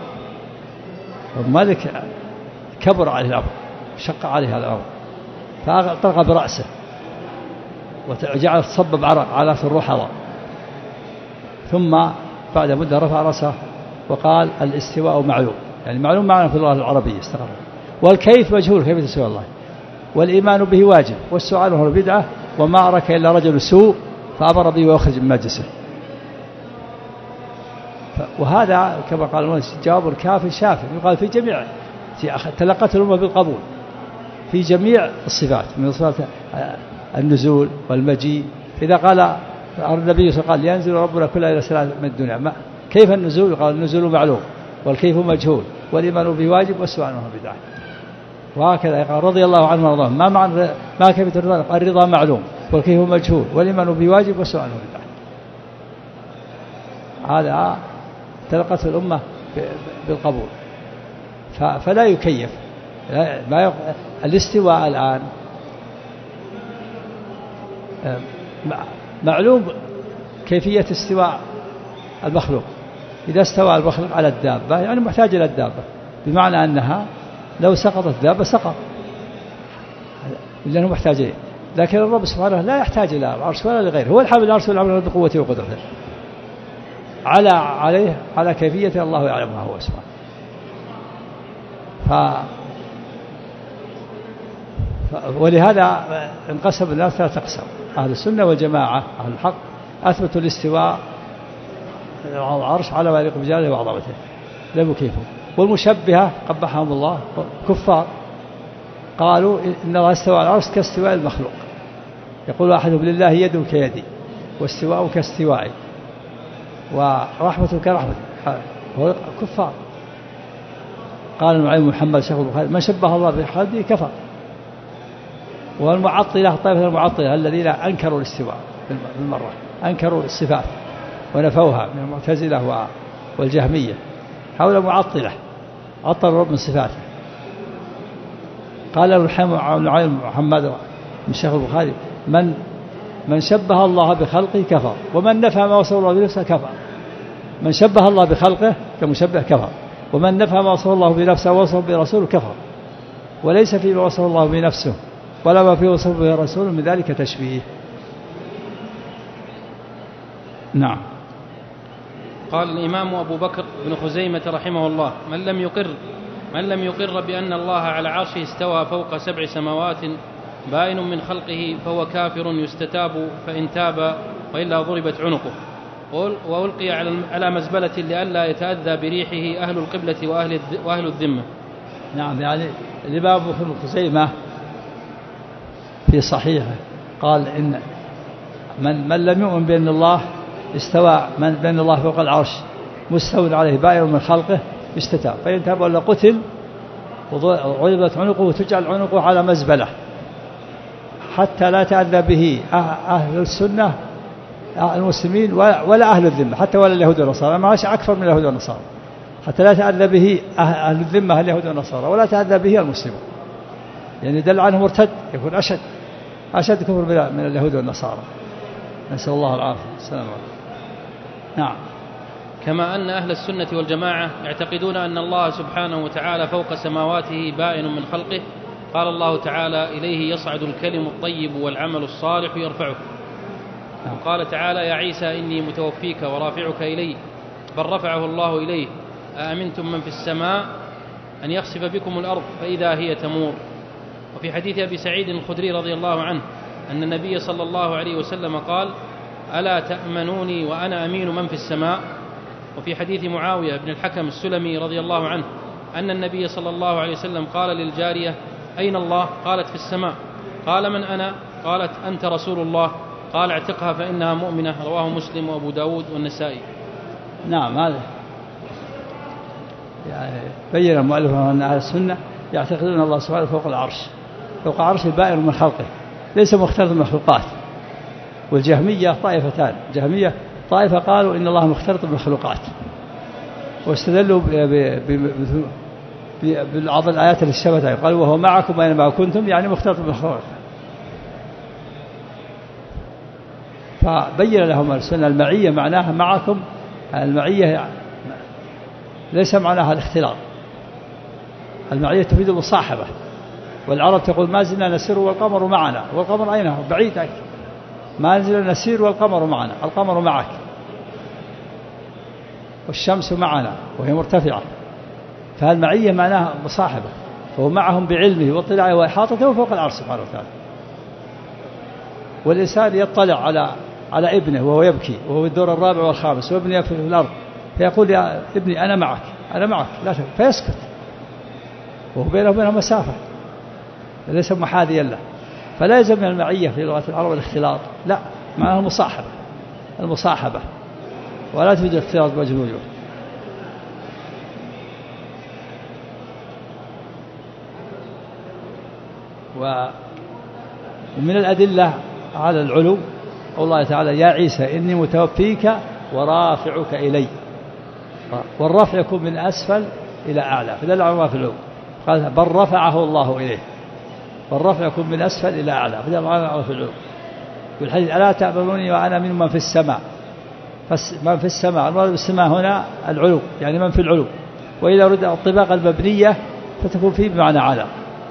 مالك كبر عليه الأمر، شق عليه هذا الأمر، فأطلق برأسه وجعل تصبب عرق الرحضة، ثم بعد مدة رفع رأسه وقال الاستواء معلوم، يعني معلوم معنى في اللغة العربية استقر، والكيف مجهول كيف تستوى الله، والإيمان به واجب، والسؤال هو بدعة، وما أراك إلا رجل سوء فأمر به ويخرج من مجلسه. وهذا كما قال المؤلف جواب الكافي شافي، يقال في جميع تلقت الأمة بالقبول في جميع الصفات، من صفات النزول والمجيء. إذا قال النبي صلى الله عليه وسلم ينزل ربنا كل إلى سلام من الدنيا، ما كيف النزول؟ قال النزول معلوم، والكيف مجهول، والإيمان به واجب، والسؤال عنه بدعة. وهكذا قال رضي الله عنه وارضاه، ما معنى ما كيف الرضا؟ قال الرضا معلوم، والكيف مجهول، والإيمان به واجب، والسؤال عنه بدعة. هذا تلقت الأمة بالقبول، فلا يكيف. ما الاستواء الآن معلوم كيفية استواء المخلوق. إذا استوى المخلوق على الدابة يعني محتاج إلى الدابة، بمعنى أنها لو سقطت الدابة سقط، لأنه محتاج إليه. لكن الرب سبحانه لا يحتاج إلى العرش ولا لغيره، هو الحامل العرش والعمل بقوته وقدرته، على عليه على كيفية الله يعلمها هو سبحانه. ف ولهذا انقسم الناس ثلاثة أقسام: أهل السنة والجماعة أهل الحق أثبتوا الاستواء على العرش على ما يليق بجلاله وعظمته لم يكيفوا، والمشبهة قبحهم الله كفار قالوا إن الله استوى على العرش كاستواء المخلوق، يقول أحدهم لله يد كيدي واستواء كاستوائي ورحمة كرحمة، هو كفار. قال النعيم محمد شيخ البخاري من شبه الله بخلقه كفر. والمعطلة طائفة المعطلة الذين أنكروا الاستواء بالمرة، أنكروا الصفات ونفوها من المعتزلة والجهمية، حول معطلة عطل الرب من صفاته. قال النعيم محمد من شيخ البخاري من من شبه الله بخلقه كفر، ومن نفى ما وصف الله بنفسه كفر. من شبه الله بخلقه كمشبه كفر، ومن نفى ما وصف الله بنفسه ووصف برسوله كفر، وليس فيما وصف الله بنفسه ولا ما فيه وصف به رسوله من ذلك تشبيه. نعم. قال الإمام أبو بكر بن خزيمة رحمه الله: من لم يقر من لم يقر بأن الله على عرشه استوى فوق سبع سماوات بائن من خلقه فهو كافر يستتاب فإن تاب، وإلا ضربت عنقه وألقي على مزبلة لئلا يتأذى بريحه أهل القبلة وأهل وأهل الذمة. نعم. يعني الإمام أبو بكر بن خزيمة في صحيحه قال إن من, من لم يؤمن بأن الله استوى من بأن الله فوق العرش مستوى عليه بائن من خلقه استتاب، فإن تاب ولا قتل وضربت عنقه وتجعل عنقه على مزبلة حتى لا تأذى به أهل السنة المسلمين ولا أهل الذمة، حتى ولا اليهود والنصارى، ما شيء أكثر من اليهود والنصارى، حتى لا تأذى به أهل الذمة اليهود والنصارى ولا تأذى به المسلمون. يعني دل عنه مرتد يكون أشد أشد كفر من اليهود والنصارى، نسأل الله العافية السلام عليكم. نعم. كما أن أهل السنة والجماعة يعتقدون أن الله سبحانه وتعالى فوق سماواته بائن من خلقه، قال الله تعالى: إليه يصعد الكلم الطيب والعمل الصالح يرفعه. وقال تعالى: يا عيسى إني متوفيك ورافعك إلي، بل رفعه الله إليه، أأمنتم من في السماء أن يخسف بكم الأرض فإذا هي تمور. وفي حديث أبي سعيد الخدري رضي الله عنه أن النبي صلى الله عليه وسلم قال: ألا تأمنوني وأنا أمين من في السماء. وفي حديث معاوية بن الحكم السلمي رضي الله عنه أن النبي صلى الله عليه وسلم قال للجارية: أين الله؟ قالت: في السماء. قال: من أنا؟ قالت: أنت رسول الله. قال: اعتقها فإنها مؤمنة. رواه مسلم وأبو داود والنسائي. نعم، هذا يعني بين المؤلف أن أهل السنة يعتقدون الله سبحانه فوق العرش، فوق عرش البائر من خلقه، ليس مختلط بالمخلوقات. والجهمية طائفتان، جهمية طائفة قالوا إن الله مختلط بالمخلوقات، واستدلوا ببعض الآيات اللي اشتبهت، قالوا: وهو معكم أينما كنتم، يعني مختلط بالمخلوقات. فبين لهم السنة المعية معناها معكم، المعية ليس معناها الاختلاط، المعية تفيد المصاحبة. والعرب تقول: ما زلنا نسير والقمر معنا. والقمر أين هو؟ بعيد عنك. ما زلنا نسير والقمر معنا، القمر معك، والشمس معنا وهي مرتفعة. فالمعية معناها مصاحبة، فهو معهم بعلمه واطلاعه وإحاطته فوق العرش سبحانه وتعالى. والإنسان يطلع على على ابنه وهو يبكي وهو الدور الرابع والخامس وابنه يبكي في الأرض، فيقول: يا ابني أنا معك، أنا معك، لا تبكي، فيسكت، وهو بينه وبينه مسافة، ليس محاذيا له. فلا يلزم من المعية في لغة العرب الاختلاط، لا، معناها المصاحبة، المصاحبة، ولا توجد اختلاط بوجه الوجوه. ومن الأدلة على العلو الله تعالى: يا عيسى إني متوفيك ورافعك إلي. والرفع يكون من أسفل إلى أعلى، فدل على الله في العلو. قال: بل رفعه الله إليه. والرفع يكون من أسفل إلى أعلى، فدل على الله في العلو. والحديث: ألا تأمنوني وأنا من من في السماء. من في السماء، المراد بالسماء هنا العلو، يعني من في العلو. وإذا رد الطباقة المبنية فتكون فيه بمعنى على.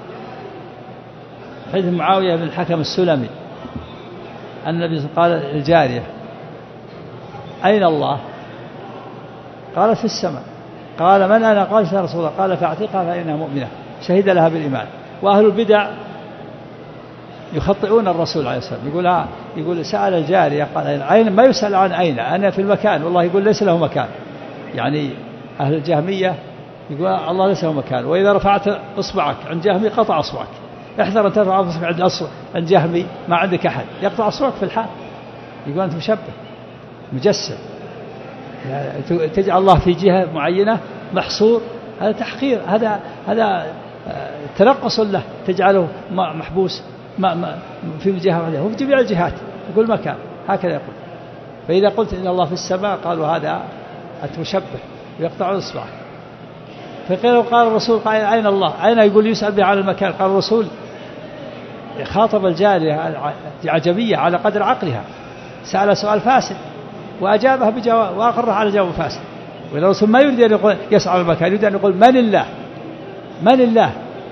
حديث معاوية بن الحكم السلمي أن النبي قال للجارية: أين الله؟ قالت: في السماء. قال: من أنا؟ قالت: يا رسول الله. قال: فاعتقها فإنها مؤمنة. شهد لها بالإيمان. وأهل البدع يخطئون الرسول عليه الصلاة والسلام، يقول يقول سأل الجارية قال: أين؟ ما يسأل عن أين، أنا في المكان، والله يقول ليس له مكان. يعني أهل الجهمية يقول الله ليس له مكان، وإذا رفعت إصبعك عند جهمي قطع إصبعك. احذر أن ترفع إصبعك عند أصبع عند جهمي، ما عندك أحد يقطع إصبعك في الحال. يقول أنت مشبه مجسم، يعني تجعل الله في جهة معينة محصور، هذا تحقير، هذا هذا تنقص له، تجعله محبوس ما ما في جهة واحدة، هو في جميع الجهات يقول مكان، هكذا يقول. فإذا قلت إن الله في السماء قالوا هذا أنت مشبه ويقطع إصبعك. فقيل قال الرسول: قال: أين الله؟ أين؟ يقول: يسأل به على المكان. قال الرسول: خاطب الجارية عجبية على قدر عقلها، سأل سؤال فاسد وأجابها بجواب وأقرها على جواب فاسد. والرسول ما يريد أن يقول يسأل على المكان، يريد أن يقول: من الله؟ من الله؟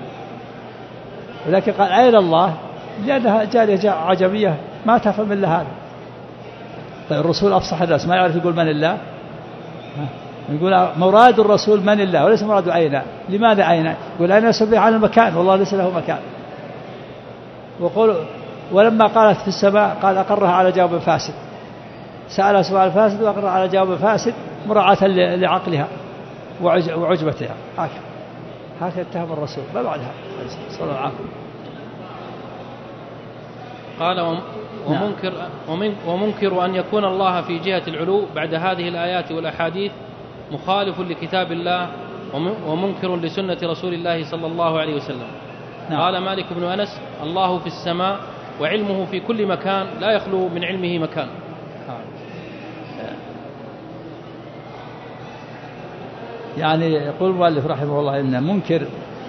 ولكن قال: أين الله؟ لأنها جارية عجبية ما تفهم إلا هذا. طيب الرسول أفصح الناس، ما يعرف يقول من الله؟ يقول مراد الرسول من الله وليس مراد أين. لماذا أين؟ يقول: أين يسبح عن المكان، والله ليس له مكان. وقول ولما قالت في السماء قال: أقرها على جواب فاسد، سأل سؤال فاسد وأقرها على جواب فاسد مراعاة لعقلها وعجبتها. هكذا هكذا اتهم الرسول، ما بعدها صلى الله عليه وسلم. قال: ومنكر, ومنكر أن يكون الله في جهة العلو بعد هذه الآيات والأحاديث مخالف لكتاب الله ومنكر لسنة رسول الله صلى الله عليه وسلم. نعم. قال مالك بن أنس: الله في السماء وعلمه في كل مكان، لا يخلو من علمه مكان. يعني يقول المؤلف رحمه الله إن منكر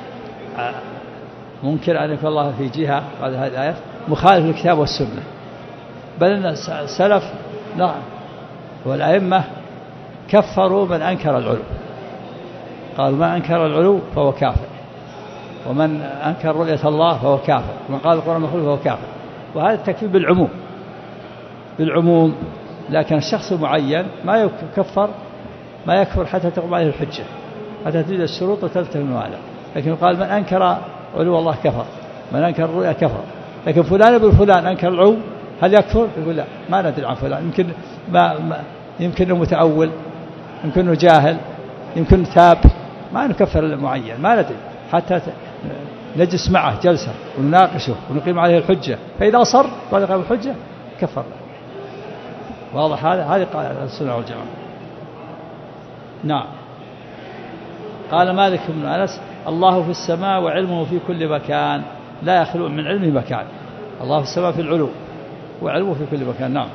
منكر أن يكون الله في جهة بعد هذه الآيات مخالف للكتاب والسنة، بل أن السلف نعم والأئمة كفروا من أنكر العلو، قالوا: ما أنكر العلو فهو كافر. ومن أنكر رؤية الله فهو كافر، ومن قال القرآن مخلوق فهو كافر. وهذا التكفير بالعموم بالعموم لكن الشخص المعين ما يكفر ما يكفر حتى تقوم عليه الحجة، حتى توجد الشروط وتلتزم الموانع. لكن قال من أنكر علو الله كفر، من أنكر الرؤيا كفر. لكن فلان ابن فلان أنكر العلو هل يكفر؟ يقول لا، ما ندري عن فلان، يمكن ما ما يمكنه متأول، يمكنه جاهل، يمكن تاب، ما نكفر المعين، ما ندري حتى نجلس معه جلسة ونناقشه ونقيم عليه الحجة، فإذا أصر بعد قيام الحجة كفر. واضح هذا؟ هذه قاعدة السنة والجماعة. نعم. قال مالك بن أنس الله في السماء وعلمه في كل مكان لا يخلو من علمه مكان. الله في السماء في العلو وعلمه في كل مكان. نعم.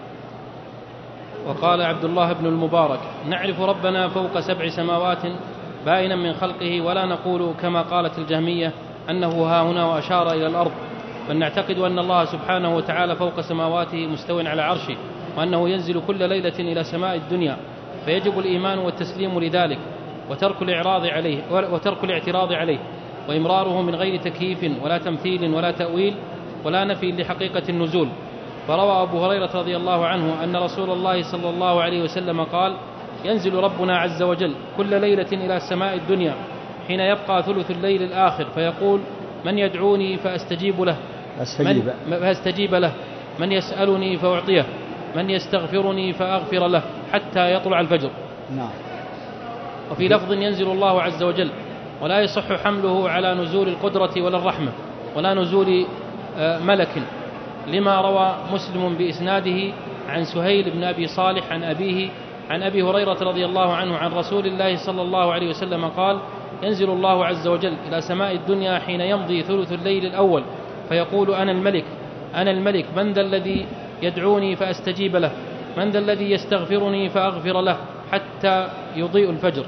وقال عبد الله بن المبارك نعرف ربنا فوق سبع سماوات بائنا من خلقه، ولا نقول كما قالت الجهمية أنه ها هنا وأشار إلى الأرض، بل نعتقد أن الله سبحانه وتعالى فوق سماواته مستو على عرشه، وأنه ينزل كل ليلة إلى سماء الدنيا، فيجب الإيمان والتسليم لذلك وترك الاعراض عليه وترك الاعتراض عليه وإمراره من غير تكييف ولا تمثيل ولا تأويل ولا نفي لحقيقة النزول. فروى أبو هريرة رضي الله عنه أن رسول الله صلى الله عليه وسلم قال ينزل ربنا عز وجل كل ليلة إلى سماء الدنيا حين يبقى ثلث الليل الآخر فيقول من يدعوني فأستجيب له أستجيب. من فأستجيب له من يسألني فأعطيه من يستغفرني فأغفر له حتى يطلع الفجر. نعم. وفي لفظ ينزل الله عز وجل، ولا يصح حمله على نزول القدرة ولا الرحمة ولا نزول ملك، لما روى مسلم بإسناده عن سهيل بن أبي صالح عن أبيه عن أبي هريرة رضي الله عنه عن رسول الله صلى الله عليه وسلم قال ينزل الله عز وجل إلى سماء الدنيا حين يمضي ثلث الليل الأول فيقول أنا الملك أنا الملك من ذا الذي يدعوني فأستجيب له من ذا الذي يستغفرني فأغفر له حتى يضيء الفجر.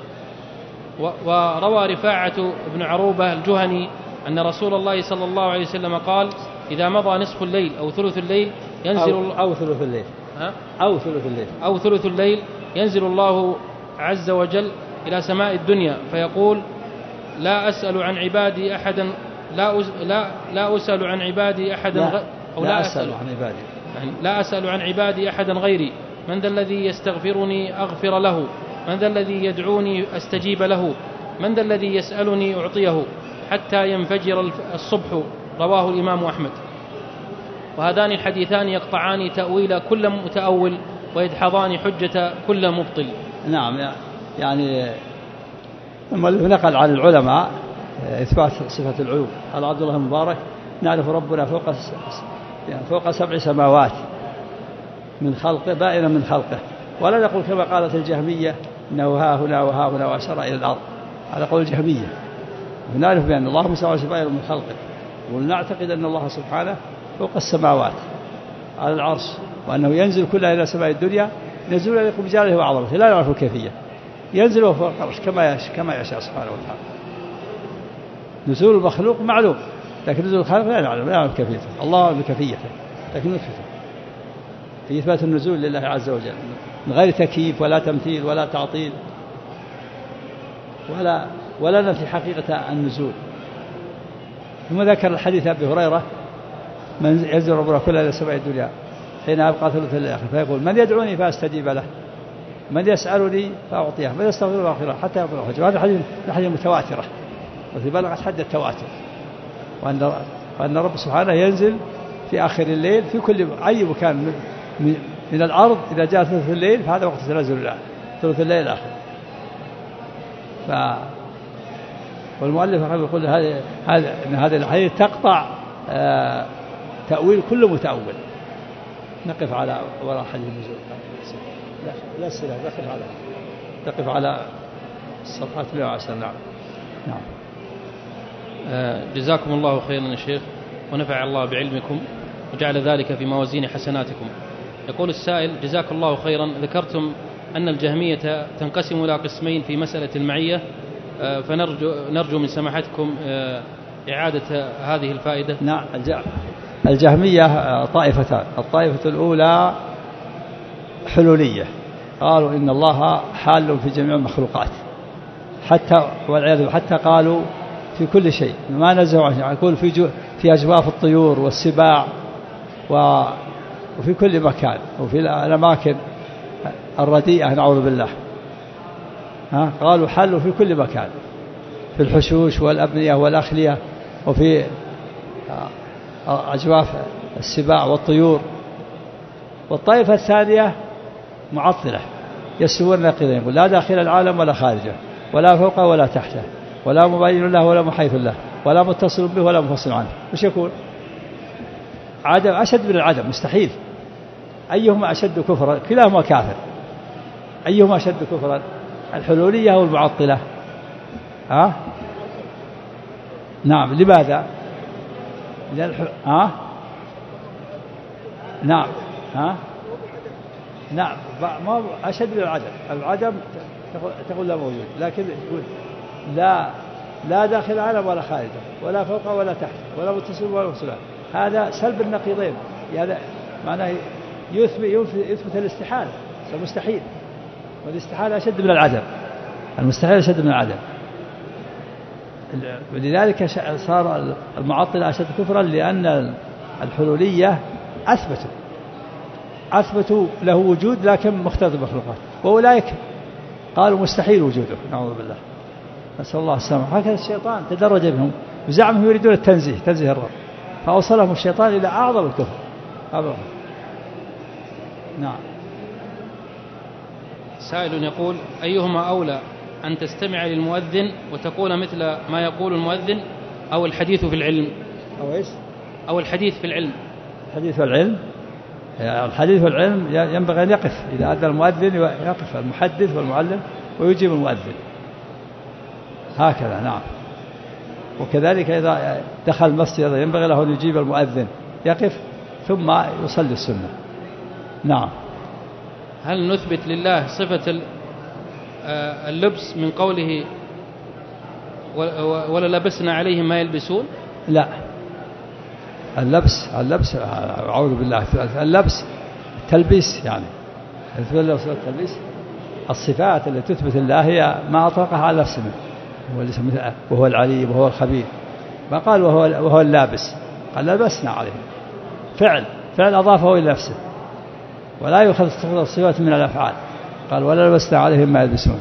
وروى رفاعة بن عروبة الجهني أن رسول الله صلى الله عليه وسلم قال إذا مضى نصف الليل أو ثلث الليل ينزل أو, أو ثلث الليل ها؟ أو ثلث الليل أو ثلث الليل ينزل الله عز وجل إلى سماء الدنيا فيقول لا أسأل عن عبادي أحدا لا أز... لا لا أسأل عن عبادي أحدا لا, غ... أو لا, لا أسأل أسأل عن عبادي يعني لا أسأل عن عبادي أحدا غيري من ذا الذي يستغفرني أغفر له من ذا الذي يدعوني أستجيب له من ذا الذي يسألني أعطيه حتى ينفجر الصبح. رواه الإمام أحمد. وهذان الحديثان يقطعان تأويل كل متأول ويدحضان حجة كل مبطل. نعم. يعني المؤلف نقل عن العلماء إثبات صفة العلو. قال عبد الله المبارك نعرف ربنا فوق يعني فوق سبع سماوات من خلقه بائنا من خلقه، ولا نقول كما قالت الجهمية إنه ها هنا وها هنا وأشار إلى الأرض، هذا قول الجهمية. ونعرف بأن الله مستوى بائنا من خلقه، ونعتقد أن الله سبحانه فوق السماوات على العرش، وأنه ينزل كلها إلى سماء الدنيا نزول يليق بجلاله وعظمته لا نعرف الكيفية. ينزل فوق العرش كما يشاء كما يشاء سبحانه وتعالى. نزول المخلوق معلوم، لكن نزول الخالق لا نعلم لا نعرف كيفيته، الله بكيفيته لكن نثبته في إثبات النزول لله عز وجل من غير تكييف ولا تمثيل ولا تعطيل ولا ولا نفي حقيقة النزول. ثم ذكر الحديث أبي هريرة من ينزل ربنا كلها إلى سماء الدنيا حين أبقى ثلث الآخر فيقول من يدعوني فأستجيب له من يسألني فأعطيه من يستغفر فأغفر حتى يغفر الحج. وهذا حديث حديث متواترة وفي بلغت حد التواتر، وأن وأن رب سبحانه ينزل في آخر الليل في كل أي مكان من, من, من الأرض إذا جاء ثلث الليل فهذا وقت تنزل الله ثلث الليل الآخر. ف والمؤلف يقول هذا هذا ان هذه الحديث تقطع آه تأويل كل متأول. نقف على وراء حديث النزول. لا لا سلا نقف على نقف على الصفحات مئة وعشرة. نعم نعم. آه جزاكم الله خيرا يا شيخ، ونفع الله بعلمكم وجعل ذلك في موازين حسناتكم. يقول السائل جزاك الله خيرا، ذكرتم أن الجهمية تنقسم إلى قسمين في مسألة المعية، فنرجو نرجو من سماحتكم إعادة هذه الفائدة. نعم. الجهمية طائفتان، الطائفة الأولى حلولية، قالوا إن الله حال في جميع المخلوقات، حتى والعياذ بالله حتى قالوا في كل شيء ما نزعوا عنه، يقول في جو في أجواف الطيور والسباع و وفي كل مكان، وفي الأماكن الرديئة نعوذ بالله. ها قالوا حلوا في كل مكان، في الحشوش والأبنية والأخلية، وفي أجواف السباع والطيور. والطائفة الثانية معطلة يسوون نقيضين، يقول لا داخل العالم ولا خارجه، ولا فوقه ولا تحته، ولا مبين له ولا محيط له، ولا متصل به ولا منفصل عنه. وش يكون؟ عدم أشد من العدم، مستحيل. أيهما أشد كفرا؟ كلاهما كافر. أيهما أشد كفرا؟ الحلولية أو المعطلة؟ ها؟ نعم. لماذا؟ للح... ها؟ نعم. ها؟ نعم. ما أشد من العدم. العدم تقول لا موجود، لكن يقول لا لا داخل العالم ولا خارجه، ولا فوقه ولا تحت، ولا متصل ولا منفصل. هذا سلب النقيضين، هذا معناه يثبت يثبت الاستحالة، المستحيل. والاستحالة أشد من العدم، المستحيل أشد من العدم. ولذلك صار المعطلة أشد كفرا، لأن الحلولية أثبتوا أثبتوا له وجود لكن مختلط بالمخلوقات، وأولئك قالوا مستحيل وجوده نعوذ بالله، نسأل الله السلامة. هكذا الشيطان تدرج بهم وزعمهم يريدون التنزيه، تنزيه الرب، فأوصلهم الشيطان إلى أعظم الكفر. أبدا. نعم. سائل يقول أيهما أولى، أن تستمع للمؤذن وتقول مثل ما يقول المؤذن، أو الحديث في العلم؟ أو إيش؟ أو الحديث في العلم. الحديث في العلم، الحديث في العلم ينبغي أن يقف إذا أذن المؤذن، يقف المحدث والمعلم ويجيب المؤذن، هكذا. نعم. وكذلك إذا دخل المسجد ينبغي له أن يجيب المؤذن، يقف ثم يصلي السنة. نعم. هل نثبت لله صفة اللبس من قوله ولا لبسنا عليهم ما يلبسون؟ لا. اللبس اللبس أعوذ بالله، اللبس تلبيس، يعني التلبيس. الصفات التي تثبت الله هي ما أطلقها على نفسه، وهو العليم وهو الخبير، ما قال وهو وهو اللابس، قال لبسنا عليهم، فعل فعل أضافه إلى نفسه، ولا يؤخذ الصفات من الأفعال، قال ولا لبسنا عليهم ما يلبسون.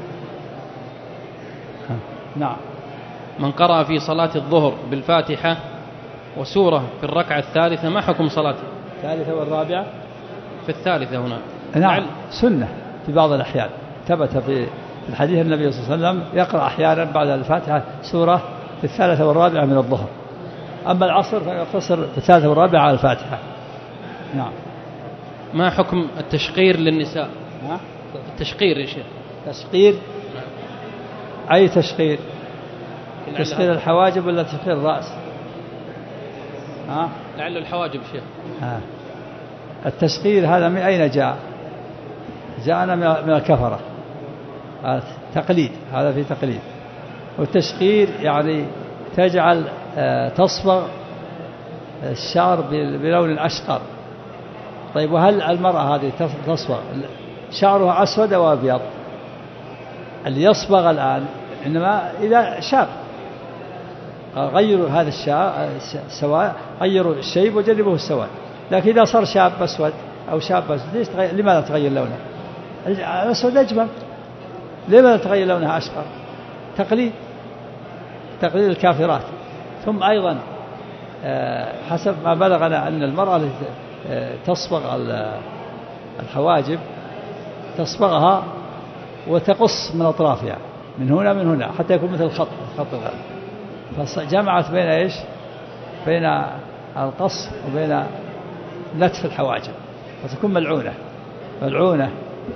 نعم. من قرأ في صلاة الظهر بالفاتحة وسورة في الركعة الثالثة ما حكم صلاته؟ الثالثة والرابعة؟ في الثالثة هنا. نعم. سنة في بعض الأحيان، ثبت في الحديث النبي صلى الله عليه وسلم يقرأ أحيانا بعد الفاتحة سورة في الثالثة والرابعة من الظهر، أما العصر فيقتصر في الثالثة والرابعة على الفاتحة. نعم. ما حكم التشقير للنساء؟ ها؟ التشقير يا شيخ. تشقير؟ أي تشقير؟ تشقير الحواجب ولا تشقير الرأس؟ ها؟ لعل الحواجب شيخ. ها. التشقير هذا من أين جاء؟ جاءنا من الكفرة، تقليد، هذا في تقليد. والتشقير يعني تجعل تصبغ الشعر بلون أشقر. طيب، وهل المرأة هذه تصبغ شعرها أسود أو أبيض؟ اللي يصبغ الآن إنما إذا شاب، غيروا هذا السواد، غيروا الشيب وجنبوه السواد. لكن إذا صار شاب أسود أو شاب أسود، ليش تغير؟ لماذا تغير لونه؟ الأسود أجمل، لماذا تغير لونها أشقر؟ تقليد، تقليد الكافرات. ثم أيضا حسب ما بلغنا أن المرأة تصبغ الحواجب تصبغها وتقص من أطرافها، من هنا من هنا، حتى يكون مثل الخط خط الغرب. فجمعت بين إيش؟ بين القص وبين نتف الحواجب، فتكون ملعونة ملعونة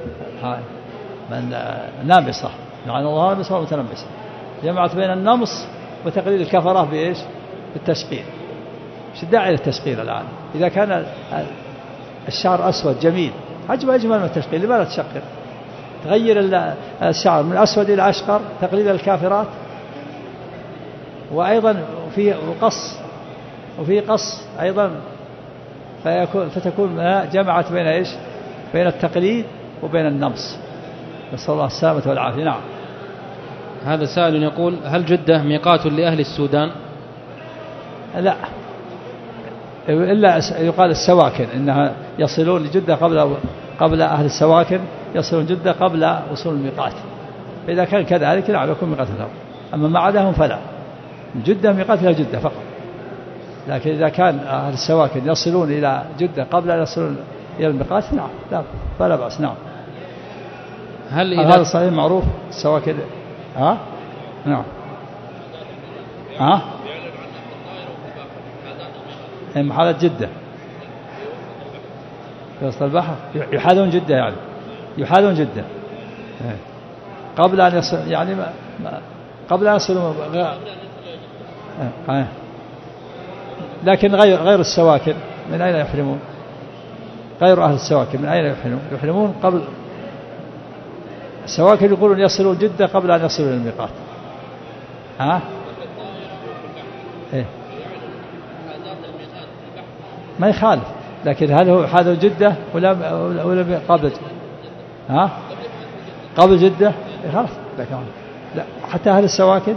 من نامصة، لعن الله نامصة ومتنمصة. جمعت بين النمص وتقليد الكفرة بإيش؟ بالتشقير. مش الداعي للتشقير الآن؟ إذا كان الشعر أسود جميل، أجمل أجمل من التشقير، لماذا تشقر؟ تغير الشعر من أسود إلى أشقر، تقليد الكافرات. وأيضا في قص، وفي قص أيضا، فيكون فتكون جمعت بين إيش؟ بين التقليد وبين النمص. نسأل الله السلامة والعافية. نعم. هذا سائل يقول: هل جدة ميقات لأهل السودان؟ لا، إلا يقال السواكن إنها يصلون لجدة قبل قبل أهل السواكن يصلون جدة قبل وصول الميقات. فإذا كان كذلك لا يكون ميقات لهم، أما ما عداهم فلا. جدة ميقات إلى جدة فقط. لكن إذا كان أهل السواكن يصلون إلى جدة قبل أن يصلون إلى الميقات نعم لا فلا بأس. نعم. هل إذا هذا صحيح معروف السواكن؟ ها نعم. ها محالة جدة في وسط البحر يحاذون جدة، يعني يحاذون جدة قبل أن يصل، يعني ما قبل أن يصلوا، لكن غير غير السواكن من أين يحرمون؟ غير أهل السواكن من أين يحرمون؟ يحرمون قبل السواكن، يقولون يصلون جدة قبل أن يصلوا إلى الميقات. ها إيه ما يخالف، لكن هل هو حاذوا جدة ولا ولا قبل؟ ها قبل جدة خلاص. لا حتى أهل السواكن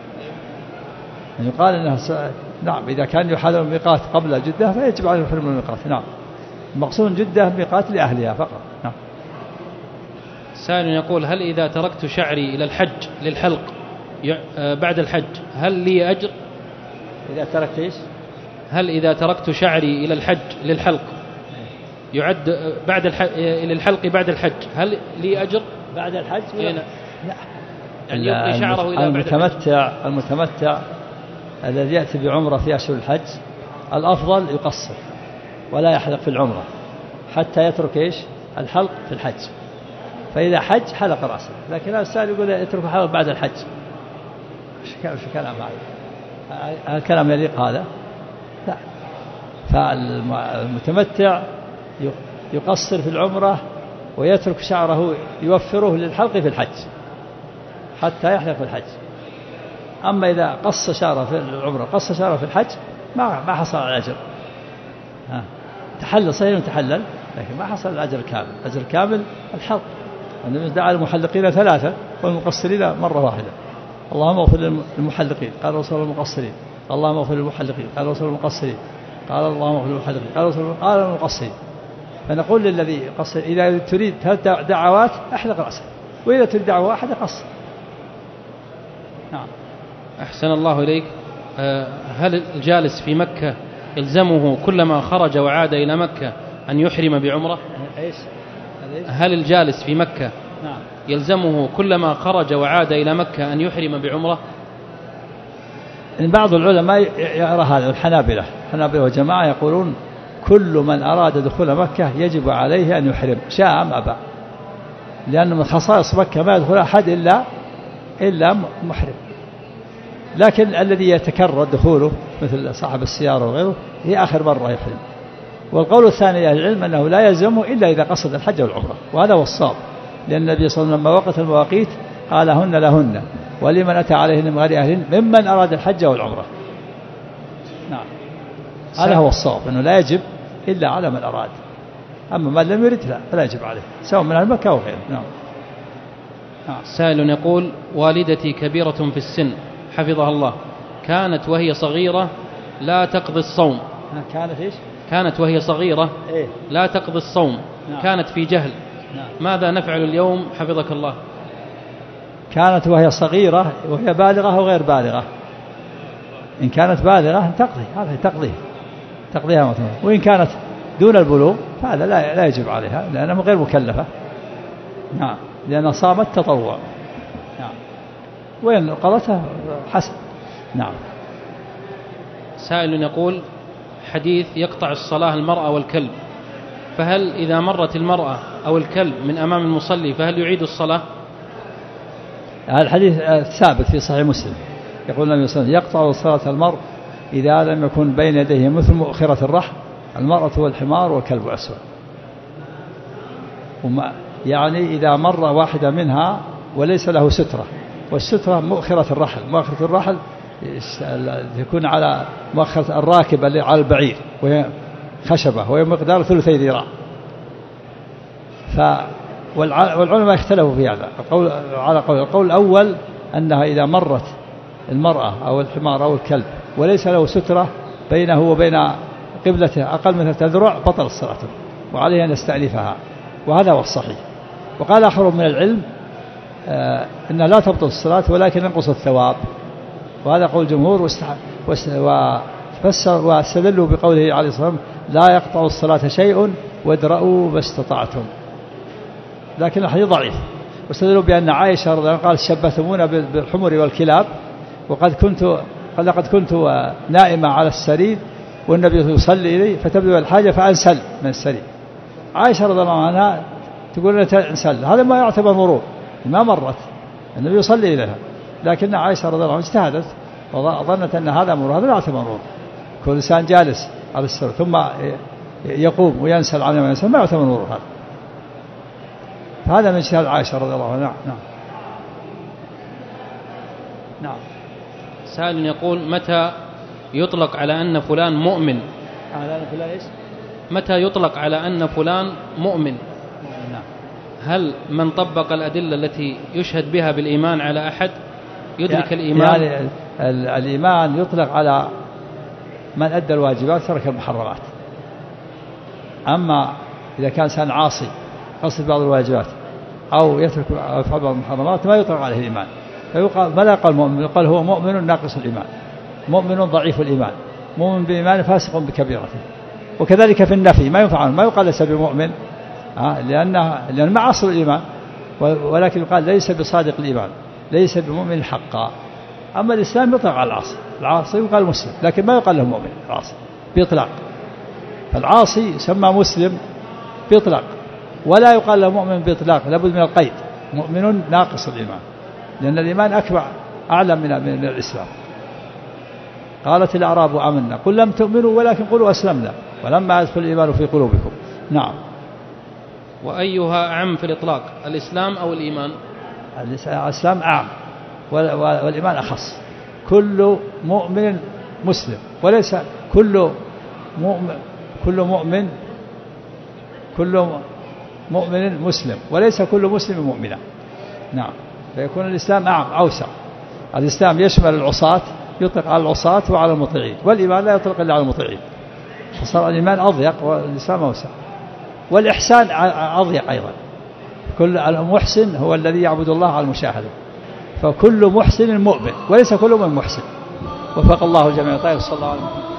يقال أنها س... نعم إذا كان يحاذون الميقات قبل جدة فيجب عليهم يحرمون الميقات. نعم المقصود جدة ميقات لأهلها فقط. نعم. سائل يقول: هل إذا تركت شعري إلى الحج للحلق بعد الحج هل لي أجر؟ إذا تركت إيش؟ هل إذا تركت شعري إلى الحج للحلق يعد بعد الح... إلى الحلق بعد الحج هل لي أجر؟ بعد الحج؟ لا, لا. يعني يبقي شعره إلى المتمتع المتمتع الذي يأتي بعمرة في أشهر الحج الأفضل يقصر ولا يحلق في العمرة حتى يترك إيش؟ الحلق في الحج. فإذا حج حلق رأسه، لكن هذا السائل يقول يترك الحلق بعد الحج. وش كلام هذا؟ الكلام يليق هذا؟ لا. فالمتمتع يقصر في العمرة ويترك شعره يوفره للحلق في الحج حتى يحلق في الحج. أما إذا قص شعره في العمرة قص شعره في الحج ما ما حصل على الأجر. تحلل صحيح تحلل لكن ما حصل الأجر الكامل. الأجر الكامل الحلق. النبي دعا المحلقين ثلاثة والمقصرين مرة واحدة. اللهم اغفر للمحلقين قال رسول المقصرين، اللهم اغفر للمحلقين قال رسول المقصرين، قال اللهم اغفر للمحلقين قال رسول قال المقصرين. فنقول للذي يقصر إذا تريد ثلاث دعوات احلق رأسه، وإذا تريد دعوة واحدة قصر. نعم. أحسن الله إليك. هل الجالس في مكة يلزمه كلما خرج وعاد إلى مكة أن يحرم بعمرة؟ إيش؟ هل الجالس في مكة نعم يلزمه كلما خرج وعاد إلى مكة أن يحرم بعمرة؟ بعض العلماء يرى هذا، الحنابلة الحنابلة وجماعة يقولون كل من أراد دخول مكة يجب عليه أن يحرم شاء أم أبى، لأن من خصائص مكة ما يدخل أحد إلا إلا محرم. لكن الذي يتكرر دخوله مثل صاحب السيارة وغيره هي آخر مرة يحرم. والقول الثاني أهل العلم أنه لا يلزمه إلا إذا قصد الحج والعمرة، وهذا هو الصواب، لأن النبي صلى الله عليه وسلم لما وقت المواقيت قال هن لهن ولمن أتى عليهن من غير أهلهن ممن أراد الحج والعمرة. نعم هذا هو الصواب، أنه لا يجب إلا على من أراد، أما من لم يرد لا فلا يجب عليه سواء من أهل مكة أو غيره. نعم. نعم. سائل يقول: والدتي كبيرة في السن حفظها الله، كانت وهي صغيرة لا تقضي الصوم. كانت إيش؟ كانت وهي صغيرة إيه؟ لا تقضي الصوم. نعم. كانت في جهل. نعم. ماذا نفعل اليوم حفظك الله؟ كانت وهي صغيرة وهي بالغة أو غير بالغة؟ إن كانت بالغة تقضي، هذا تقضي تقضيها مثلا. وإن كانت دون البلوغ فهذا لا لا يجب عليها لأنها غير مكلفة. نعم لأنها صامت تطوع. نعم وإن قضتها حسب. نعم. سائل يقول: حديث يقطع الصلاة المرأة والكلب، فهل إذا مرت المرأة أو الكلب من أمام المصلي فهل يعيد الصلاة؟ هذا الحديث ثابت في صحيح مسلم، يقول النبي صلى الله عليه وسلم: يقطع صلاة المرء إذا لم يكن بين يديه مثل مؤخرة الرحل المرأة والحمار والكلب أسود. يعني إذا مر واحدة منها وليس له سترة، والسترة مؤخرة الرحل، مؤخرة الرحل يكون على مؤخرة الراكب اللي على البعير وهي خشبة وهي مقدار ثلثي ذراع. ف والعلماء اختلفوا في هذا القول على قول. القول الأول أنها إذا مرت المرأة أو الحمار أو الكلب وليس له سترة بينه وبين قبلته أقل من ثلاثة ذرع بطل الصلاة وعليه أن يستأنفها، وهذا هو الصحيح. وقال آخر من العلم آه إن لا تبطل الصلاة ولكن ينقص الثواب، وهذا قول الجمهور. وفسر واستدلوا بقوله عليه الصلاة والسلام لا يقطع الصلاة شيء وادرأوا ما استطعتم، لكن الحديث ضعيف. واستدلوا بأن عائشة رضي الله عنها قال شبثتمونا بالحمر والكلاب، وقد كنت لقد كنت نائمة على السرير والنبي يصلي إلي فتبدو الحاجة فأنسل من السرير. عائشة رضي الله عنها تقول لها انسل، هذا ما يعتبر مرور، ما مرت النبي يصلي إليها، لكن عائشة رضي الله عنها اجتهدت وظنت أن هذا مرور، هذا لا يعتبر مرور. كل إنسان جالس على السرير ثم يقوم وينسل على ما ينسل ما يعتبر مرور هذا. هذا من اجتهاد عائشة رضي الله عنها. نعم نعم. سائل يقول متى يطلق على أن فلان مؤمن؟ على أن فلان إيش؟ متى يطلق على أن فلان مؤمن؟ نعم. هل من طبق الأدلة التي يشهد بها بالإيمان على أحد يدرك يعني الإيمان؟ يعني الإيمان يطلق على من أدى الواجبات ترك المحرمات. أما إذا كان إنسان عاصي قصد بعض الواجبات أو يترك أو يفعل بعض المحرمات ما يطلق عليه الإيمان، فيقال ما لا يقال مؤمن، يقال هو مؤمن ناقص الإيمان، مؤمن ضعيف الإيمان، مؤمن بإيمان فاسق بكبيرته. وكذلك في النفي ما ينفع ما يقال ليس بمؤمن لأنه لأن ما أصل الإيمان، ولكن يقال ليس بصادق الإيمان، ليس بمؤمن حقا. أما الإسلام يطلق على العاصي، العاصي يقال مسلم لكن ما يقال له مؤمن العاصي بإطلاق. فالعاصي يسمى مسلم بإطلاق ولا يقال له مؤمن بإطلاق، لابد من القيد، مؤمن ناقص الإيمان، لأن الإيمان أكبر أعلى من, من الإسلام. قالت الأعراب آمنا قل لم تؤمنوا ولكن قولوا أسلمنا ولما يدخل الإيمان في قلوبكم. نعم. وأيها أعم في الإطلاق، الإسلام أو الإيمان؟ الإسلام أعم والإيمان أخص. كل مؤمن مسلم وليس كل مؤمن كل مؤمن كل مؤمن مسلم وليس كل مسلم مؤمنا. نعم. فيكون الإسلام أعم أوسع. الإسلام يشمل العصاة، يطلق على العصاة وعلى المطيعين، والإيمان لا يطلق إلا على المطيعين، فصار الإيمان أضيق والإسلام أوسع. والإحسان أضيق أيضا، كل المحسن هو الذي يعبد الله على المشاهدة، فكل محسن مؤمن وليس كل من محسن. وفق الله جميع. طيب صلى الله عليه وسلم.